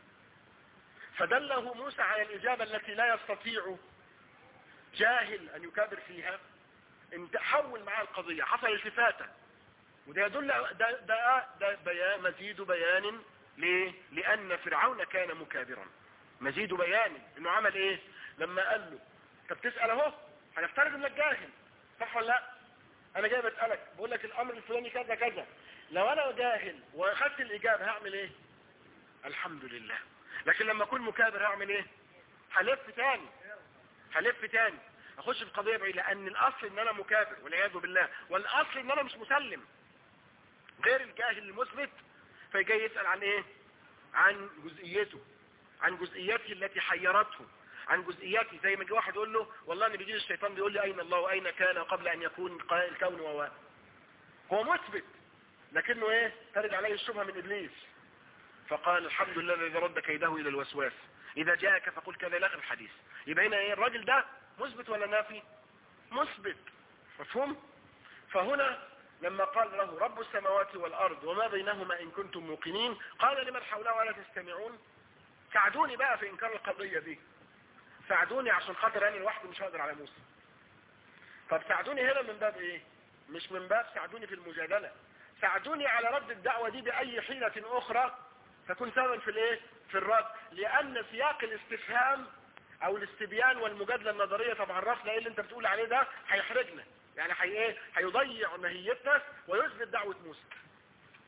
فدله موسى على الإجابة التي لا يستطيع جاهل أن يكابر فيها، ان تحول معاه القضية، حصل التفاتة. وده يدل ده مزيد بيان ليه؟ لأن فرعون كان مكابرا. مزيد بيان انه عمل ايه؟ لما قال له طب تسأل اهو، هنفترض انك جاهل صح ولا لا؟ انا جاي بسألك بقول لك الامر الفلاني كذا كذا، لو انا جاهل واخدت الاجابة هعمل ايه؟ الحمد لله. لكن لما اكون مكابر هعمل ايه؟ هلف تاني اخش في قضية بعيدة، لان الاصل ان انا مكابر والعياذ بالله، والاصل ان انا مش مسلم غير الجاهل المثبت. فجاي يسأل عن ايه؟ عن جزئيته، عن جزئياته التي حيرته، عن جزئياته. زي ما جه واحد يقول له والله ان بيجي الشيطان بيقول لي اين الله واين كان قبل ان يكون الكون هو مثبت لكنه ايه؟ ترد عليه الشبهة من ابليس. فقال الحمد لله الذي رد كيده الى الوسواس اذا جاءك فقل كذا الى اخر الحديث. يبقى هنا ايه؟ الراجل ده مثبت ولا نافي؟ مثبت. مفهوم؟ فهنا لما قال له رب السماوات والارض وما بينهما ان كنتم موقنين، قال لمن حوله ولا تستمعون. ساعدوني بقى في انكار القضية دي، ساعدوني عشان خاطر انا لوحدي مش هقدر على موسى. طب ساعدوني هنا من باب ايه؟ مش من باب ساعدوني في المجادلة، ساعدوني على رد الدعوة دي بأي حيلة أخرى تكون سببا في الايه؟ في الرد. لأن سياق الاستفهام أو الاستبيان والمجادلة النظرية طب عرفنا ايه اللي انت بتقول عليه ده، هيحرجنا، يعني ايه؟ هيضيع ماهيتنا ويثبت دعوة موسى.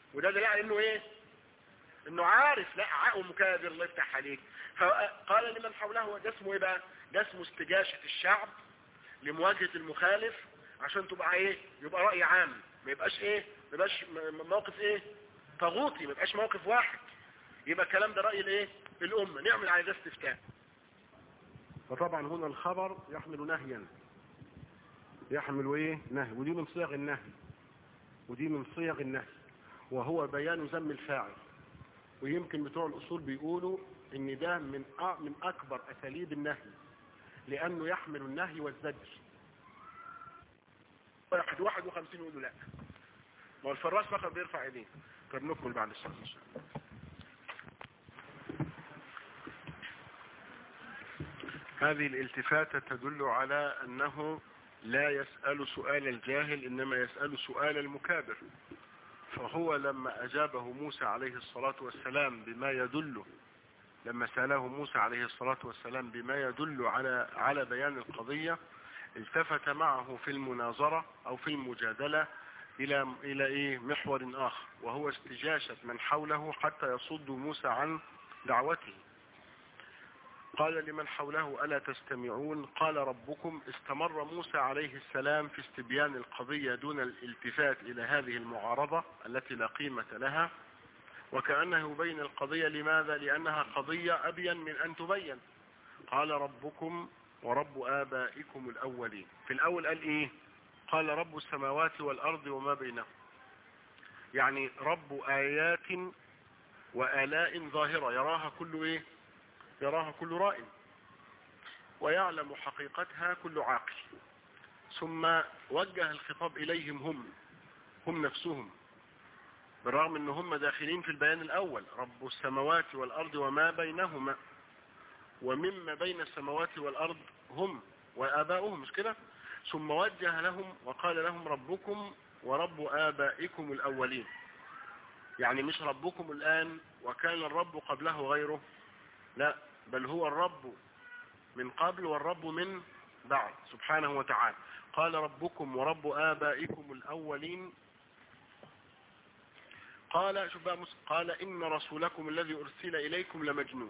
وده دليل على انه ايه؟ انه عارف، لا عقله مكابر، الله يفتح عليك. فقال لمن حوله، ده اسمه ايه بقى؟ ده اسمه استجاشة الشعب لمواجهة المخالف، عشان تبقى ايه؟ يبقى رأي عام، ما يبقاش ايه؟ ما يبقاش موقف ايه؟ طاغوتي، ما يبقاش موقف واحد، يبقى الكلام ده رأي الايه؟ الامة. نعمل على ده استفتاء. فطبعا هنا الخبر يحمل نهيا، يحمل ايه؟ نهي، ودي من صيغ النهي، ودي من صيغ النهي، وهو بيان ذم الفاعل. ويمكن بتوع الأصول بيقولوا ان ده من اكبر اساليب النهي، لانه يحمل النهي والزجر. 51 يقولوا لا، ما هو الفراش فقط بيرفع ايديه. طب نكمل بعد الشهر ان شاء الله. هذه الالتفاتة تدل على انه لا يسأل سؤال الجاهل، انما يسأل سؤال المكابر. فهو لما اجابه موسى عليه الصلاة والسلام بما يدل، لما سأله موسى عليه الصلاة والسلام بما يدل على بيان القضية، التفت معه في المناظرة او في المجادلة الى ايه؟ محور اخر، وهو استجاشة من حوله حتى يصد موسى عن دعوته. قال لمن حوله ألا تستمعون؟ قال ربكم. استمر موسى عليه السلام في استبيان القضية دون الالتفات إلى هذه المعارضة التي لا قيمة لها، وكأنه يبين القضية. لماذا؟ لأنها قضية أبين من أن تبين. قال ربكم ورب آبائكم الأولين. في الأول قال إيه؟ قال رب السماوات والأرض وما بينهم، يعني رب آيات وآلاء ظاهرة يراها كل إيه؟ يراها كل رائم، ويعلم حقيقتها كل عاقل. ثم وجه الخطاب إليهم هم نفسهم، بالرغم ان هم داخلين في البيان الأول، رب السماوات والأرض وما بينهما، ومما بين السماوات والأرض هم وآباؤهم، مش كده؟ ثم وجه لهم وقال لهم ربكم ورب آبائكم الأولين، يعني مش ربكم الآن وكان الرب قبله غيره، لا، بل هو الرب من قبل والرب من بعد سبحانه وتعالى. قال ربكم ورب آبائكم الأولين. قال شوف بقى، قال إن رسولكم الذي أرسل إليكم لمجنون.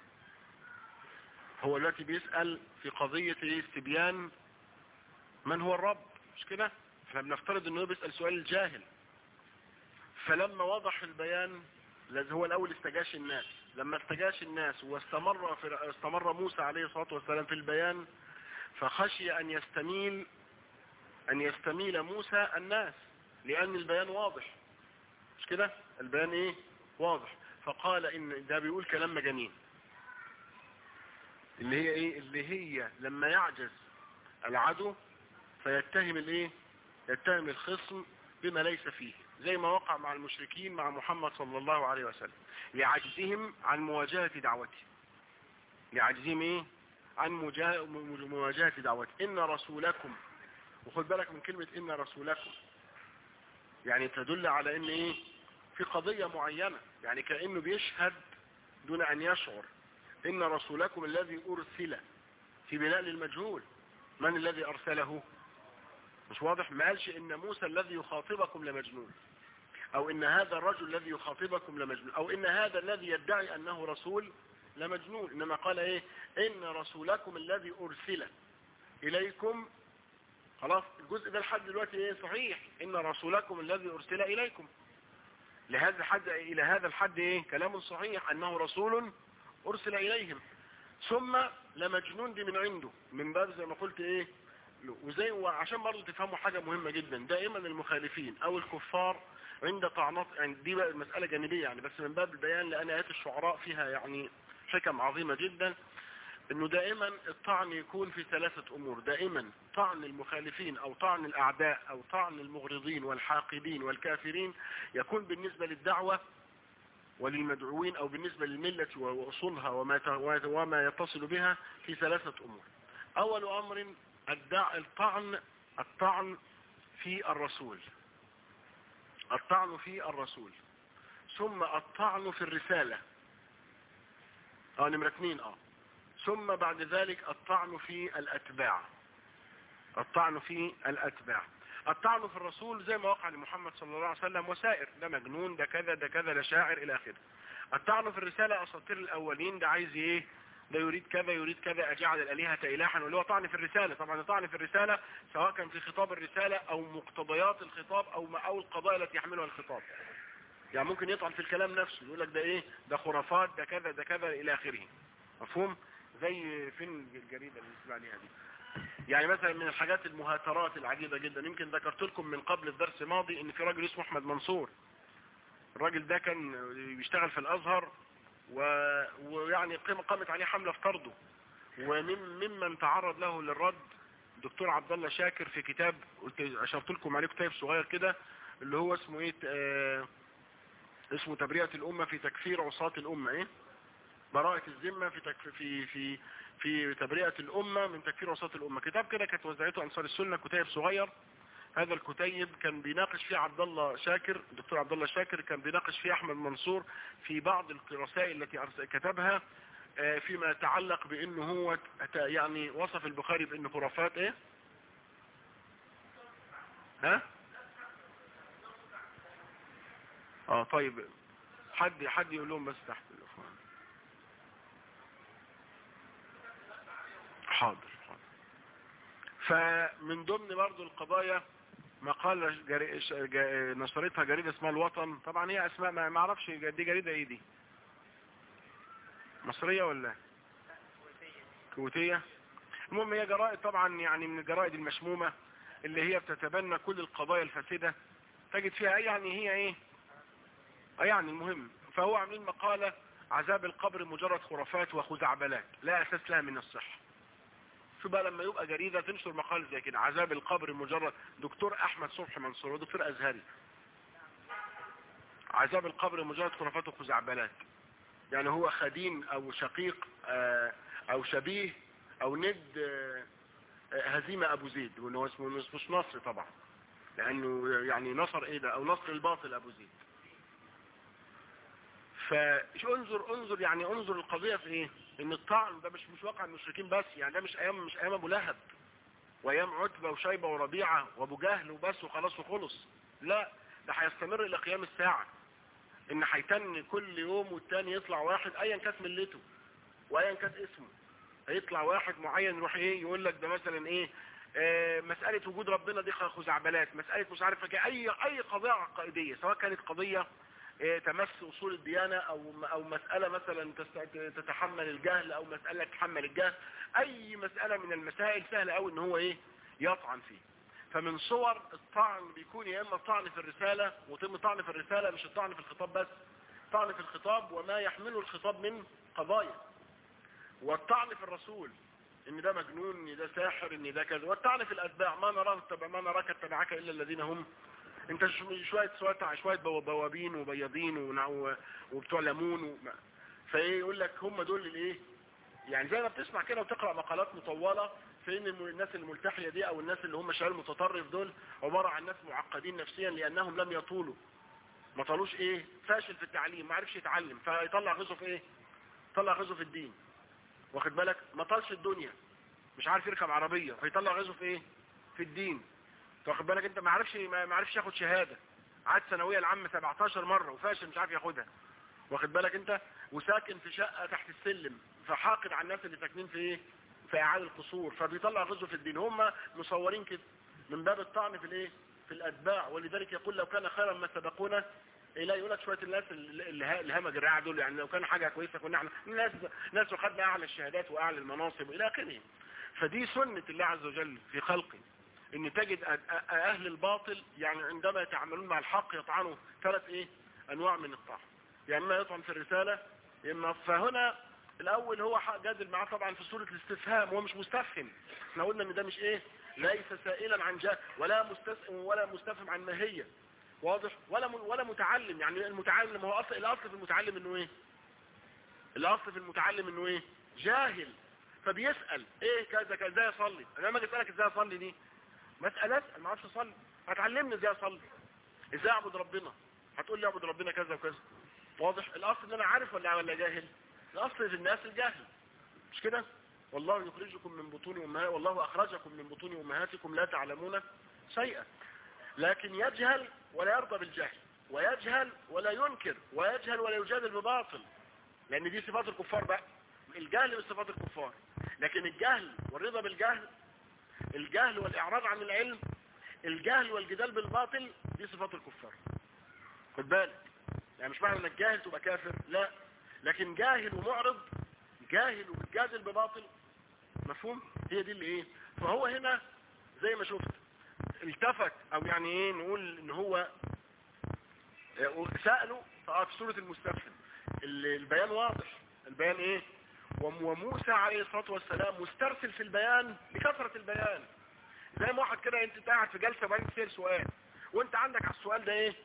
هو الذي بيسأل في قضية استبيان من هو الرب، مش كده؟ احنا بنفترض انه بيسأل سؤال الجاهل. فلما وضح البيان، هو الأول استجاش الناس، لما استجاش الناس واستمر موسى عليه الصلاة والسلام في البيان، فخشي أن يستميل موسى الناس، لأن البيان واضح، مش كده؟ البيان إيه؟ واضح. فقال إن ده بيقول كلام مجانين، اللي هي إيه؟ اللي هي لما يعجز العدو فيتهم الإيه؟ يتهم الخصم بما ليس فيه، زي ما وقع مع المشركين مع محمد صلى الله عليه وسلم، لعجزهم عن مواجهة دعوته، لعجزهم إيه؟ عن مواجهة دعوته. إن رسولكم، وخد بالك من كلمة إن رسولكم، يعني تدل على إن إيه؟ في قضية معينة، يعني كأنه بيشهد دون أن يشعر. إن رسولكم الذي أرسل، في بناء للمجهول، من الذي أرسله؟ مش واضح، ما قالش إن موسى الذي يخاطبكم لمجنون، أو إن هذا الرجل الذي يخاطبكم لمجنون، أو إن هذا الذي يدعي أنه رسول لمجنون، إنما قال إيه؟ إن رسولكم الذي أرسل إليكم. خلاص، الجزء ده لحد دلوقتي إيه؟ صحيح، إن رسولكم الذي أرسل إليكم، لهذا الحد، إلى هذا الحد إيه؟ كلام صحيح أنه رسول أرسل إليهم. ثم لمجنون دي من عنده، من باب زي ما قلت إيه؟ وعشان برضه تفهموا حاجة مهمة جدا، دائما المخالفين أو الكفار عند طعنات، يعني دي بقى مسألة جانبية يعني، بس من باب البيان، لأن آيات الشعراء فيها يعني حكم عظيمة جدا، انه دائما الطعن يكون في ثلاثة امور. دائما طعن المخالفين او طعن الاعداء او طعن المغرضين والحاقدين والكافرين يكون بالنسبة للدعوة وللمدعوين او بالنسبة للملة واصولها وما يتصل بها في ثلاثة امور. اول امر الطعن في الرسول، الطعن في الرسول، ثم الطعن في الرسالة، نمرة 2، ثم بعد ذلك الطعن في الأتباع، الطعن في الأتباع. الطعن في الرسول زي ما وقع لمحمد صلى الله عليه وسلم وسائر، ده مجنون، ده كذا ده كذا، ده شاعر الى اخره. الطعن في الرسالة اساطير الاولين، ده عايز ايه، ده يريد كذا يريد كذا، اجعل الالهة الها، واللي هو طعن في الرسالة. طبعا الطعن في الرسالة سواء كان في خطاب الرسالة او مقتضيات الخطاب او القضايا التي يحملها الخطاب. يعني ممكن يطعن في الكلام نفسه، يقول لك ده ايه، ده خرافات، ده كذا ده كذا الى اخره. مفهوم؟ زي فين الجريدة اللي بنسمع عليها دي. يعني مثلا من الحاجات المهاترات العجيبة جدا، يمكن ذكرت لكم من قبل في درس ماضي ان في راجل اسمه احمد منصور. الراجل ده كان بيشتغل في الازهر ويعني قامت عليه حملة في طرده، وممن تعرض له للرد دكتور عبد الله شاكر في كتاب اشرت لكم عليه، كتاب صغير كده اللي هو اسمه ايه، اسمه تبرئة الامة في تكفير عصاة الامة، ايه، براءة الذمة في تبرئة الامة من تكفير عصاة الامة. كتاب كده كانت وزعته انصار السنة، كتاب صغير. هذا الكتيب كان بيناقش فيه عبد الله شاكر، الدكتور عبد الله شاكر كان بيناقش فيه احمد منصور في بعض الرسائل التي كتبها فيما يتعلق بانه هو يعني وصف البخاري بانه خرافات، ايه، ها، طيب، حد يقول لهم بس تحت الاخوان. حاضر. فمن ضمن برضو القضايا مقالة نشرتها جريدة اسمها الوطن. طبعا هي اسماء ما اعرفش دي جريدة ايه، دي مصرية ولا كويتية. المهم هي جرائد طبعا، يعني من الجرائد المشمومة اللي هي بتتبنى كل القضايا الفاسدة، تجد فيها يعني هي ايه، يعني المهم. فهو عاملين مقالة عذاب القبر مجرد خرافات وخزعبلات لا اساس لها من الصحة. شو بقى لما يبقى جريدة تنشر مقال زي كده، عذاب القبر مجرد، دكتور احمد صبحي منصور ودكتور ازهري، عذاب القبر مجرد خرافات وخزعبلات. يعني هو خديم او شقيق او شبيه او ند هزيمة ابو زيد، وانه اسمه مش نصر طبعا، لانه يعني نصر ايه ده، او نصر الباطل ابو زيد. فشو انظر يعني انظر القضية في ايه، ان الطعن ده مش واقع المشركين بس، يعني ده مش ايام ابو لهب وايام عتبة وشيبة وربيعة وابو جهل وبس وخلاص وخلص. لا، ده هيستمر الى قيام الساعة، ان هيتن كل يوم والتاني يطلع واحد ايا كانت ملته وايا كانت اسمه، هيطلع واحد معين يروح ايه يقول لك ده مثلا ايه، مسألة وجود ربنا دي خزعبلات، مسألة مش عارف اي قضية عقائدية، سواء كانت قضية تمس اصول الديانة او مسألة مثلا تتحمل الجهل او مسألة تتحمل الجهل، اي مسألة من المسائل سهلة قوي ان هو ايه يطعن فيه. فمن صور الطعن بيكون يا اما الطعن في الرسالة، وتم طعن في الرسالة مش الطعن في الخطاب بس، طعن في الخطاب وما يحمله الخطاب من قضايا، والطعن في الرسول ان ده مجنون، ان ده ساحر، ان ده كذا، والطعن في الاتباع ما نراك اتبعك الا الذين هم، انت شوية بوابين وبياضين وبتوع ليمون فايه يقول لك هم دول الايه، يعني زي ما بتسمع كده وتقرأ مقالات مطولة في ان الناس الملتحية دي او الناس اللي هم شباب المتطرف دول عبارة عن ناس معقدين نفسيا لانهم لم يطولوا، ما طالوش ايه، فاشل في التعليم، ما عرفش يتعلم، فيطلع غزه في ايه، يطلع غزه في الدين، واخد بالك، ما طالش الدنيا، مش عارف يركب عربية فيطلع غزه في ايه، في الدين، واخد بالك انت، ما عرفش ياخد شهادة، عاد ثانويه العامة 17 مرة وفاشل مش عارف ياخدها، واخد بالك انت، وساكن في شقة تحت السلم، فحاقد على الناس اللي ساكنين في ايه، في اعالي القصور، فبيطلع غزه في الدين. هم مصورين كده من باب الطعن في الايه، في الاتباع. ولذلك يقول لو كان خيرا ما سبقونا الى، يقول لك شويه الناس اللي همج الرعاع دول، يعني لو كان حاجه كويسه كنا احنا ناس خدنا اعلى الشهادات واعلى المناصب الى اخره. فدي سنه الله عز وجل في خلقه، ان تجد اهل الباطل يعني عندما يتعاملون مع الحق يطعنوا ثلاث ايه انواع من الطعن، يعني اما يطعن في الرساله، اما فهنا الاول هو جادل معاه طبعا في صورة الاستفهام، هو مش مستفهم، احنا قلنا ان ده مش ايه، ليس سائلا عن جهل ولا مستفهم عن ماهية، واضح، ولا متعلم، يعني المتعلم هو الاصل في المتعلم انه ايه، الاصل في المتعلم انه ايه، جاهل، فبيسأل ايه كذا كذا ازاي اصلي، انا لما اجي اسالك ازاي اصلي دي مسألة، اسال ما اعرفش اصلي، هتعلمني ازاي اصلي، ازاي اعبد ربنا، هتقول لي اعبد ربنا كذا وكذا، واضح، الاصل ان انا عارف ولا جاهل، الاصل في الناس الجهل، مش كده، والله يخرجكم من بطون امهاتكم، والله اخرجكم من بطون امهاتكم لا تعلمون شيئا. لكن يجهل ولا يرضى بالجهل، ويجهل ولا ينكر، ويجهل ولا يجادل بباطل، لان دي صفات الكفار بقى. الجهل من صفات الكفار، لكن الجهل والرضا بالجهل، الجهل والاعراض عن العلم، الجهل والجدال بالباطل، دي صفات الكفار. خد بالك، يعني مش معنى انك جاهل تبقى كافر، لا، لكن جاهل ومعرض، جاهل وبتجادل بباطل، مفهوم؟ هي دي اللي ايه. فهو هنا زي ما شفت التفت، او يعني ايه نقول ان هو سأله في سورة المستفهم. البيان واضح، البيان ايه؟ وموسى عليه الصلاة والسلام مسترسل في البيان لكثرة البيان. زي ما واحد كده انت قاعد في جلسة وبعدين تسأل سؤال، وانت عندك على السؤال ده ايه؟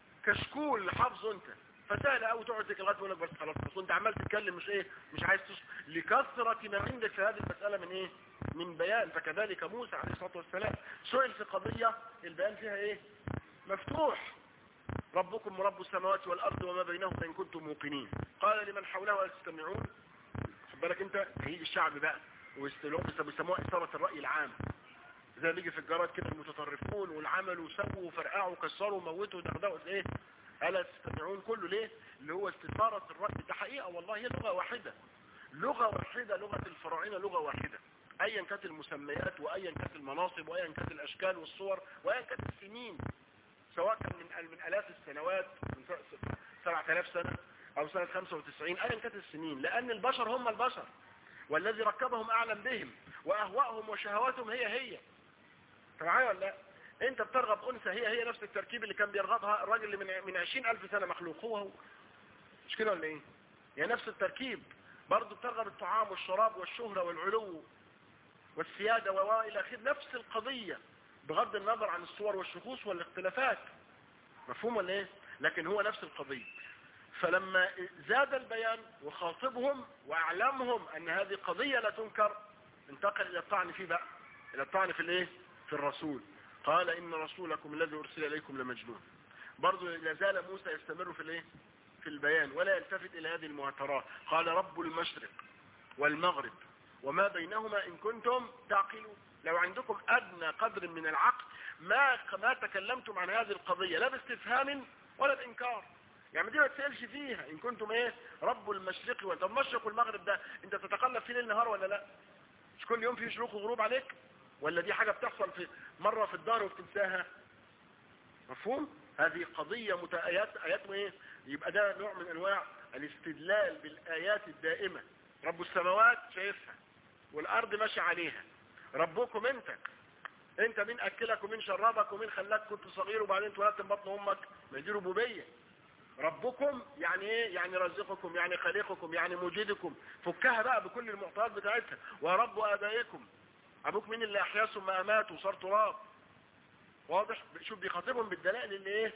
كشكول حافظه انت، فسهل قوي تقعد تك لغايه تقول لك بس خلاص، وانت عمال تتكلم مش ايه، مش عايز لكثرة ما عندك في هذه المسألة من ايه؟ من بيان. فكذلك موسى عليه الصلاة والسلام سئل في قضية البيان فيها ايه؟ مفتوح. ربكم رب السماوات والارض وما بينهما ان كنتم موقنين. قال لمن حوله ولا تستمعون. خد بالك انت، هيجي الشعب بقى ويسموها اثارة الرأي العام، زي بيجي في الجرائد كده المتطرفون والعمل وسووا وفرقعوا وكسروا وموتوا ودغدغوا ايه؟ الا تستمعون. كله ليه؟ اللي هو استثارة الرأي. ده حقيقة والله، هي لغة واحدة، لغة واحدة، لغة الفراعنة لغة واحدة، ايا كانت المسميات وايا كانت المناصب وايا كانت الاشكال والصور وايا كانت السنين، سواء كان من الاف السنوات، من 7000 سنة او سنة 95، ايا كانت السنين، لان البشر هم البشر، والذي ركبهم اعلم بهم، واهوائهم وشهواتهم هي. معايا ولا لا؟ انت بترغب انثى هي نفس التركيب اللي كان بيرغبها الراجل اللي من 20,000 سنة مخلوق، هو مش كده ولا ايه؟ يعني نفس التركيب. برضه بترغب الطعام والشراب والشهرة والعلو والسيادة والى اخره، نفس القضية بغض النظر عن الصور والشخوص والاختلافات. مفهوم ولا ايه؟ لكن هو نفس القضية. فلما زاد البيان وخاطبهم واعلمهم ان هذه قضية لا تنكر، انتقل الى الطعن فيه بقى، الى الطعن في الايه؟ في الرسول. قال ان رسولكم الذي ارسل اليكم لمجنون. برضو لا زال موسى يستمر في الايه؟ في البيان، ولا يلتفت الى هذه المهاترات. قال رب المشرق والمغرب وما بينهما ان كنتم تعقلون. لو عندكم ادنى قدر من العقل ما تكلمتم عن هذه القضية، لا باستفهام ولا بانكار. يعني دي ما تسألش فيها ان كنتم ايه؟ رب المشرق طب المشرق والمغرب ده انت تتقلب فيه ليل نهار ولا لا؟ مش كل يوم فيه شروق وغروب عليك؟ ولا دي حاجة بتحصل في مرة في الدار وبتنساها؟ مفهوم؟ هذه قضية آيات ايه؟ يبقى ده نوع من انواع الاستدلال بالآيات الدائمة. رب السماوات شايفها والارض ماشي عليها. ربكم انت مين اكلك ومين شربك ومين خلاك كنت صغير وبعدين اتولدت من بطن امك؟ ما دي ربوبية. ربكم يعني ايه؟ يعني رزقكم، يعني خالقكم، يعني موجدكم. فكها بقى بكل المعطيات بتاعتها. ورب ابائكم، ابوك مين اللي احيا ثم امات وصار تراب؟ واضح؟ شوف بيخاطبهم بالدلائل اللي ايه؟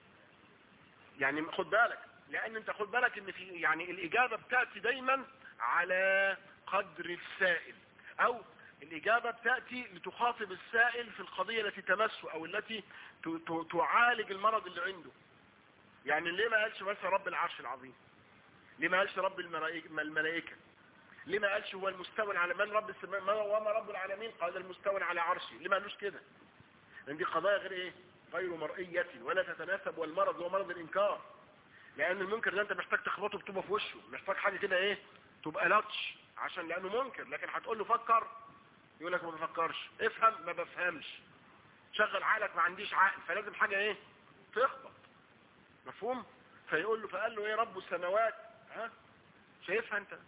يعني خد بالك، لان انت خد بالك ان في يعني الاجابة بتأتي دايما على قدر السائل، او الاجابة بتأتي لتخاطب السائل في القضية التي تمسه او التي تعالج المرض اللي عنده. يعني ليه ما قالش مثلا رب العرش العظيم؟ ليه ما قالش رب الملائكة؟ ليه ما قالش هو المستوى على من رب السماء وما رب العالمين؟ قال المستوى على عرشه. ليه ما قالوش كده؟ لان دي قضايا غير ايه؟ غير مرئية ولا تتناسب، والمرض هو مرض الانكار. لان المنكر ده انت محتاج تخبطه بطوبة في وشه، محتاج حاجة كده ايه؟ تبقى لطش، عشان لانه منكر. لكن هتقول له فكر، يقول لك ما بفكرش. افهم، ما بفهمش. شغل عقلك، ما عنديش عقل. فلازم حاجة ايه؟ تخبط. مفهوم؟ فيقول له، فقال له ايه؟ رب السماوات، ها شايفها انت،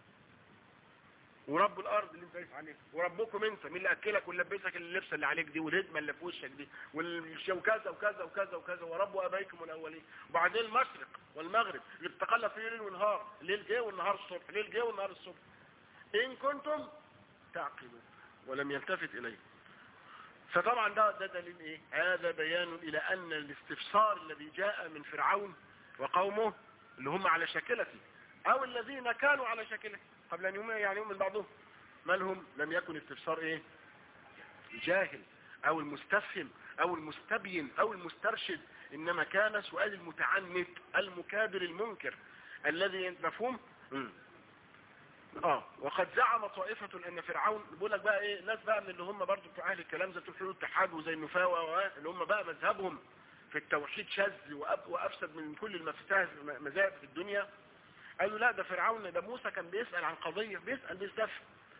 ورب الارض اللي انت شايف عليها، وربكم انت مين اللي اكلك ولبسك اللبسه اللي عليك دي والهدمه اللي في وشك دي وكذا وكذا وكذا وكذا، ورب ابائكم الاولين. وبعدين المشرق والمغرب اللي بتتقلب فيه ليل ونهار، الليل جه والنهار الصبح، الليل جه والنهار الصبح، ان كنتم تعقلون. ولم يلتفت اليه. فطبعا ده دليل ايه؟ هذا بيان الى ان الاستفسار الذي جاء من فرعون وقومه اللي هم على شاكلته، او الذين كانوا على شاكلته قبل ان يؤمن بعضهم، مالهم؟ لم يكن استفسار ايه؟ جاهل او المستفهم او المستبين او المسترشد، انما كان سؤال المتعنت المكابر المنكر الذي، مفهوم؟ وقد زعم طائفة ان فرعون، بيقول لك بقى ايه، ناس بقى من اللي هم برضو بتوع اهل الكلام زي بتوع الاتحاد وزي النفاوة اللي هم بقى مذهبهم في التوحيد شاذ وافسد من كل المذاهب في الدنيا. قالوا لا، ده فرعون، ده موسى كان بيسأل عن قضية، بيستفهم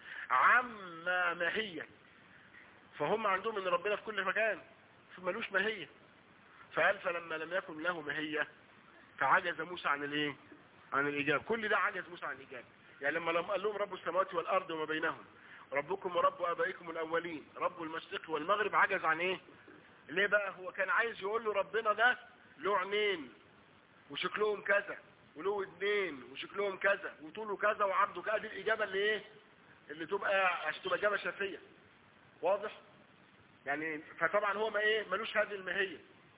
عما ماهية، فهم عندهم ان ربنا في كل مكان فمالوش ماهية. فقال فلما لم يكن له ماهية فعجز موسى عن الايه، عن الاجابة. كل ده عجز موسى عن الاجابة. يعني لما قال لهم رب السماوات والارض وما بينهم ربكم ورب ابائكم الاولين رب المشرق والمغرب، عجز عن ايه؟ ليه بقى؟ هو كان عايز يقول له ربنا ده له عينين وشكلهم كذا وله ودنين وشكلهم كذا وطوله كذا وعرضه كذا. دي الاجابة اللي ايه، اللي تبقى عشان تبقى اجابة شافية. واضح؟ يعني فطبعا هو ما ايه، ملوش هذه الماهية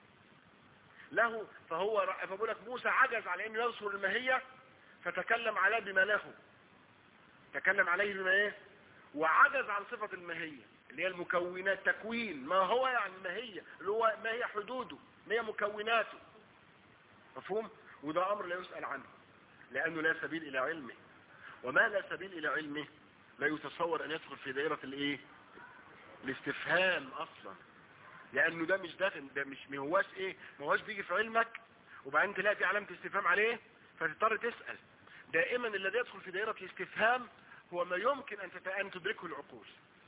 له. فبقول لك موسى عجز على انه يذكر الماهية، فتكلم عليه بما له، تكلم عليه بما ايه، وعجز عن صفة الماهية اللي هي المكونات. تكوين ما هو يعني الماهية، اللي هو ما هي حدوده، ما هي مكوناته. مفهوم؟ وده امر لا يسأل عنه، لانه لا سبيل الى علمه، وما لا سبيل الى علمه لا يتصور ان يدخل في دائرة الايه، الاستفهام اصلا. لانه ده مش داخل، ده مش ما هواش ايه، ما هواش بيجي في علمك وبعدين تلاقي في علامة استفهام عليه فتضطر تسأل. دائما الذي يدخل في دائرة الاستفهام هو ما يمكن ان تدركه العقول.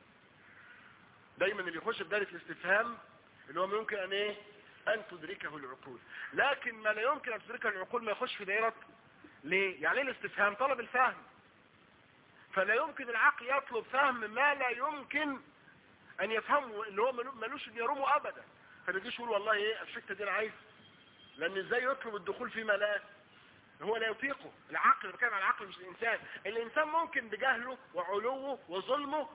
دايما اللي يخش في دائرة الاستفهام اللي هو ما يمكن ان ايه، ان تدركه العقول. لكن ما لا يمكن ان تدركه العقول ما يخش في دائرة. ليه؟ يعني الاستفهام طلب الفهم، فلا يمكن العقل يطلب فهم ما لا يمكن ان يفهمه، اللي هو ملوش يرومه ابدا. فبيجيش يقول والله ايه الفكرة دي انا عايز، لان ازاي يطلب الدخول فيما لا هو لا يطيقه. العقل، بتكلم عن العقل مش الانسان. الانسان ممكن بجهله وعلوه وظلمه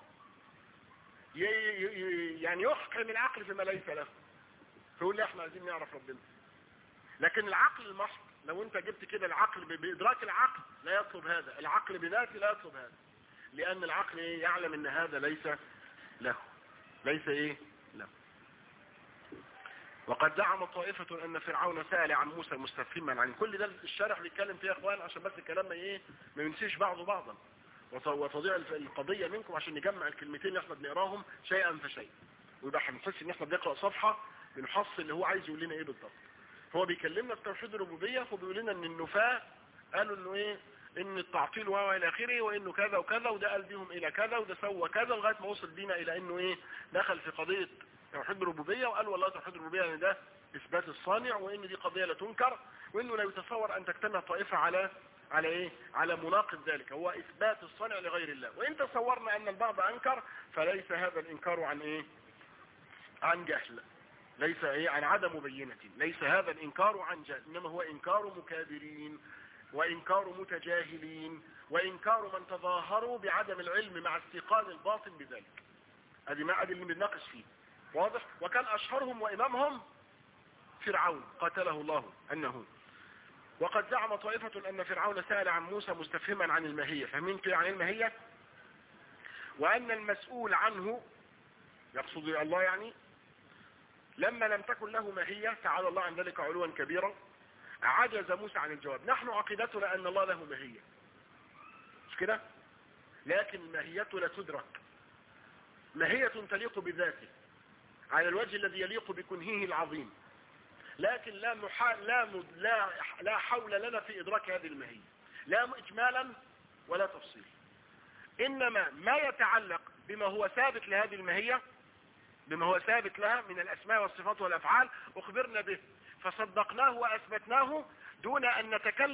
يعني يحكم العقل فيما ليس له، فيقول لي احنا عايزين نعرف ربنا. لكن العقل المحض، لو انت جبت كده العقل بادراك العقل لا يطلب هذا، العقل بذاته لا يطلب هذا، لان العقل ايه، يعلم ان هذا ليس له، ليس ايه له. وقد زعم طائفة ان فرعون سأل عن موسى مستفهما عن كل ده. الشارح بيتكلم فيه يا اخوان عشان بس الكلام ما ايه، ما ينسيش بعضه بعضا وتضيع القضية منكم، عشان نجمع الكلمتين اللي احنا بنقراهم شيئا فشيئا، ويبقى هنحس ان احنا بنقرأ صفحة بنحصل اللي هو عايز يقول لنا ايه بالضبط. هو بيكلمنا في توحيد الربوبية، وبيقول لنا ان النفاة قالوا انه ايه، ان التعطيل وهو الى اخره، وانه كذا وكذا، وده قال بيهم الى كذا، وده سوى كذا، لغاية ما وصل بينا الى انه ايه، دخل في قضية توحيد الربوبية، وقال والله توحيد الربوبية يعني ده اثبات الصانع، وان دي قضية لا تنكر، وانه لا يتصور ان تجتمع طائفة على ايه، على مناقض ذلك، هو اثبات الصانع لغير الله. وان تصورنا ان البعض انكر فليس هذا الانكار عن ايه، عن جهل، ليس ايه، عن عدم بينة، ليس هذا الانكار عن جهل، انما هو انكار مكابرين وانكار متجاهلين وانكار من تظاهروا بعدم العلم مع استيقان الباطل بذلك. ادي ما اللي بنناقش فيه. واضح؟ وكان اشهرهم وامامهم فرعون قاتله الله انه. وقد زعم طائفة ان فرعون سأل عن موسى مستفهما عن الماهية. فاهمين كده عن الماهية؟ وان المسؤول عنه يقصد الله، يعني لما لم تكن له ماهية تعالى الله عن ذلك علوا كبيرا عجز موسى عن الجواب. نحن عقيدتنا ان الله له ماهية، مش كده؟ لكن الماهية لا تدرك، ماهية تليق بذاته على الوجه الذي يليق بكنهه العظيم، لكن لا حول لنا في ادراك هذه الماهية، لا اجمالا ولا تفصيل. انما ما يتعلق بما هو ثابت لهذه الماهية، بما هو ثابت لها من الاسماء والصفات والافعال، اخبرنا به فصدقناه واثبتناه دون ان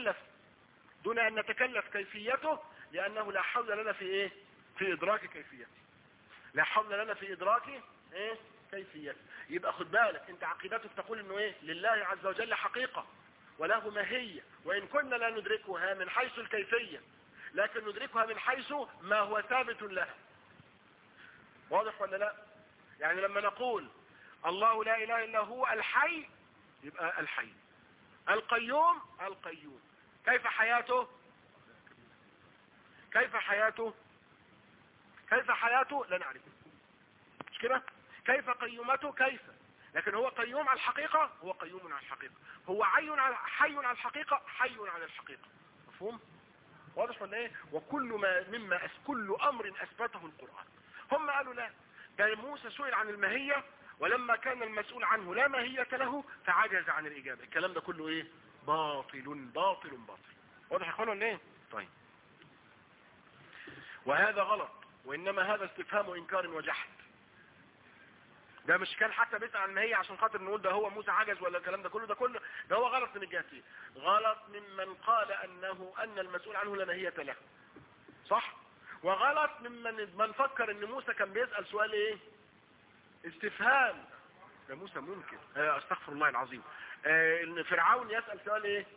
نتكلف كيفيته، لانه لا حول لنا في ايه، في ادراك كيفيته، لا حول لنا في ادراك ايه، كيفيته. يبقى خد بالك انت عقيدتك تقول انه ايه، لله عز وجل حقيقة وله ماهية، وان كنا لا ندركها من حيث الكيفية لكن ندركها من حيث ما هو ثابت له. واضح ولا لا؟ يعني لما نقول الله لا اله الا هو الحي، يبقى الحي. القيوم، القيوم. كيف حياته؟ كيف حياته؟ كيف حياته لا نعرف، مش كده؟ كيف قيومته؟ كيف؟ لكن هو قيوم على الحقيقة، هو قيوم على الحقيقة. هو حي على الحقيقة، حي على الحقيقة. مفهوم؟ واضح ولا ايه؟ كل امر اثبته القرآن. هم قالوا لا، ده موسى سئل عن الماهية ولما كان المسؤول عنه لا ماهية له فعجز عن الإجابة. الكلام ده كله ايه؟ باطل باطل باطل. واضح يا اخوانا ولا ايه؟ طيب، وهذا غلط، وانما هذا استفهام انكار وجحد. ده مش كان حتى بيسأل عن الماهية عشان خاطر نقول ده هو موسى عجز ولا الكلام ده كله، ده هو غلط من الجهتين. غلط ممن قال ان المسؤول عنه لا ماهية له، صح؟ وغلط من فكر ان موسى كان بيسأل سؤال ايه؟ استفهام. ده موسى ممكن استغفر الله العظيم ان فرعون يسأل سؤال ايه؟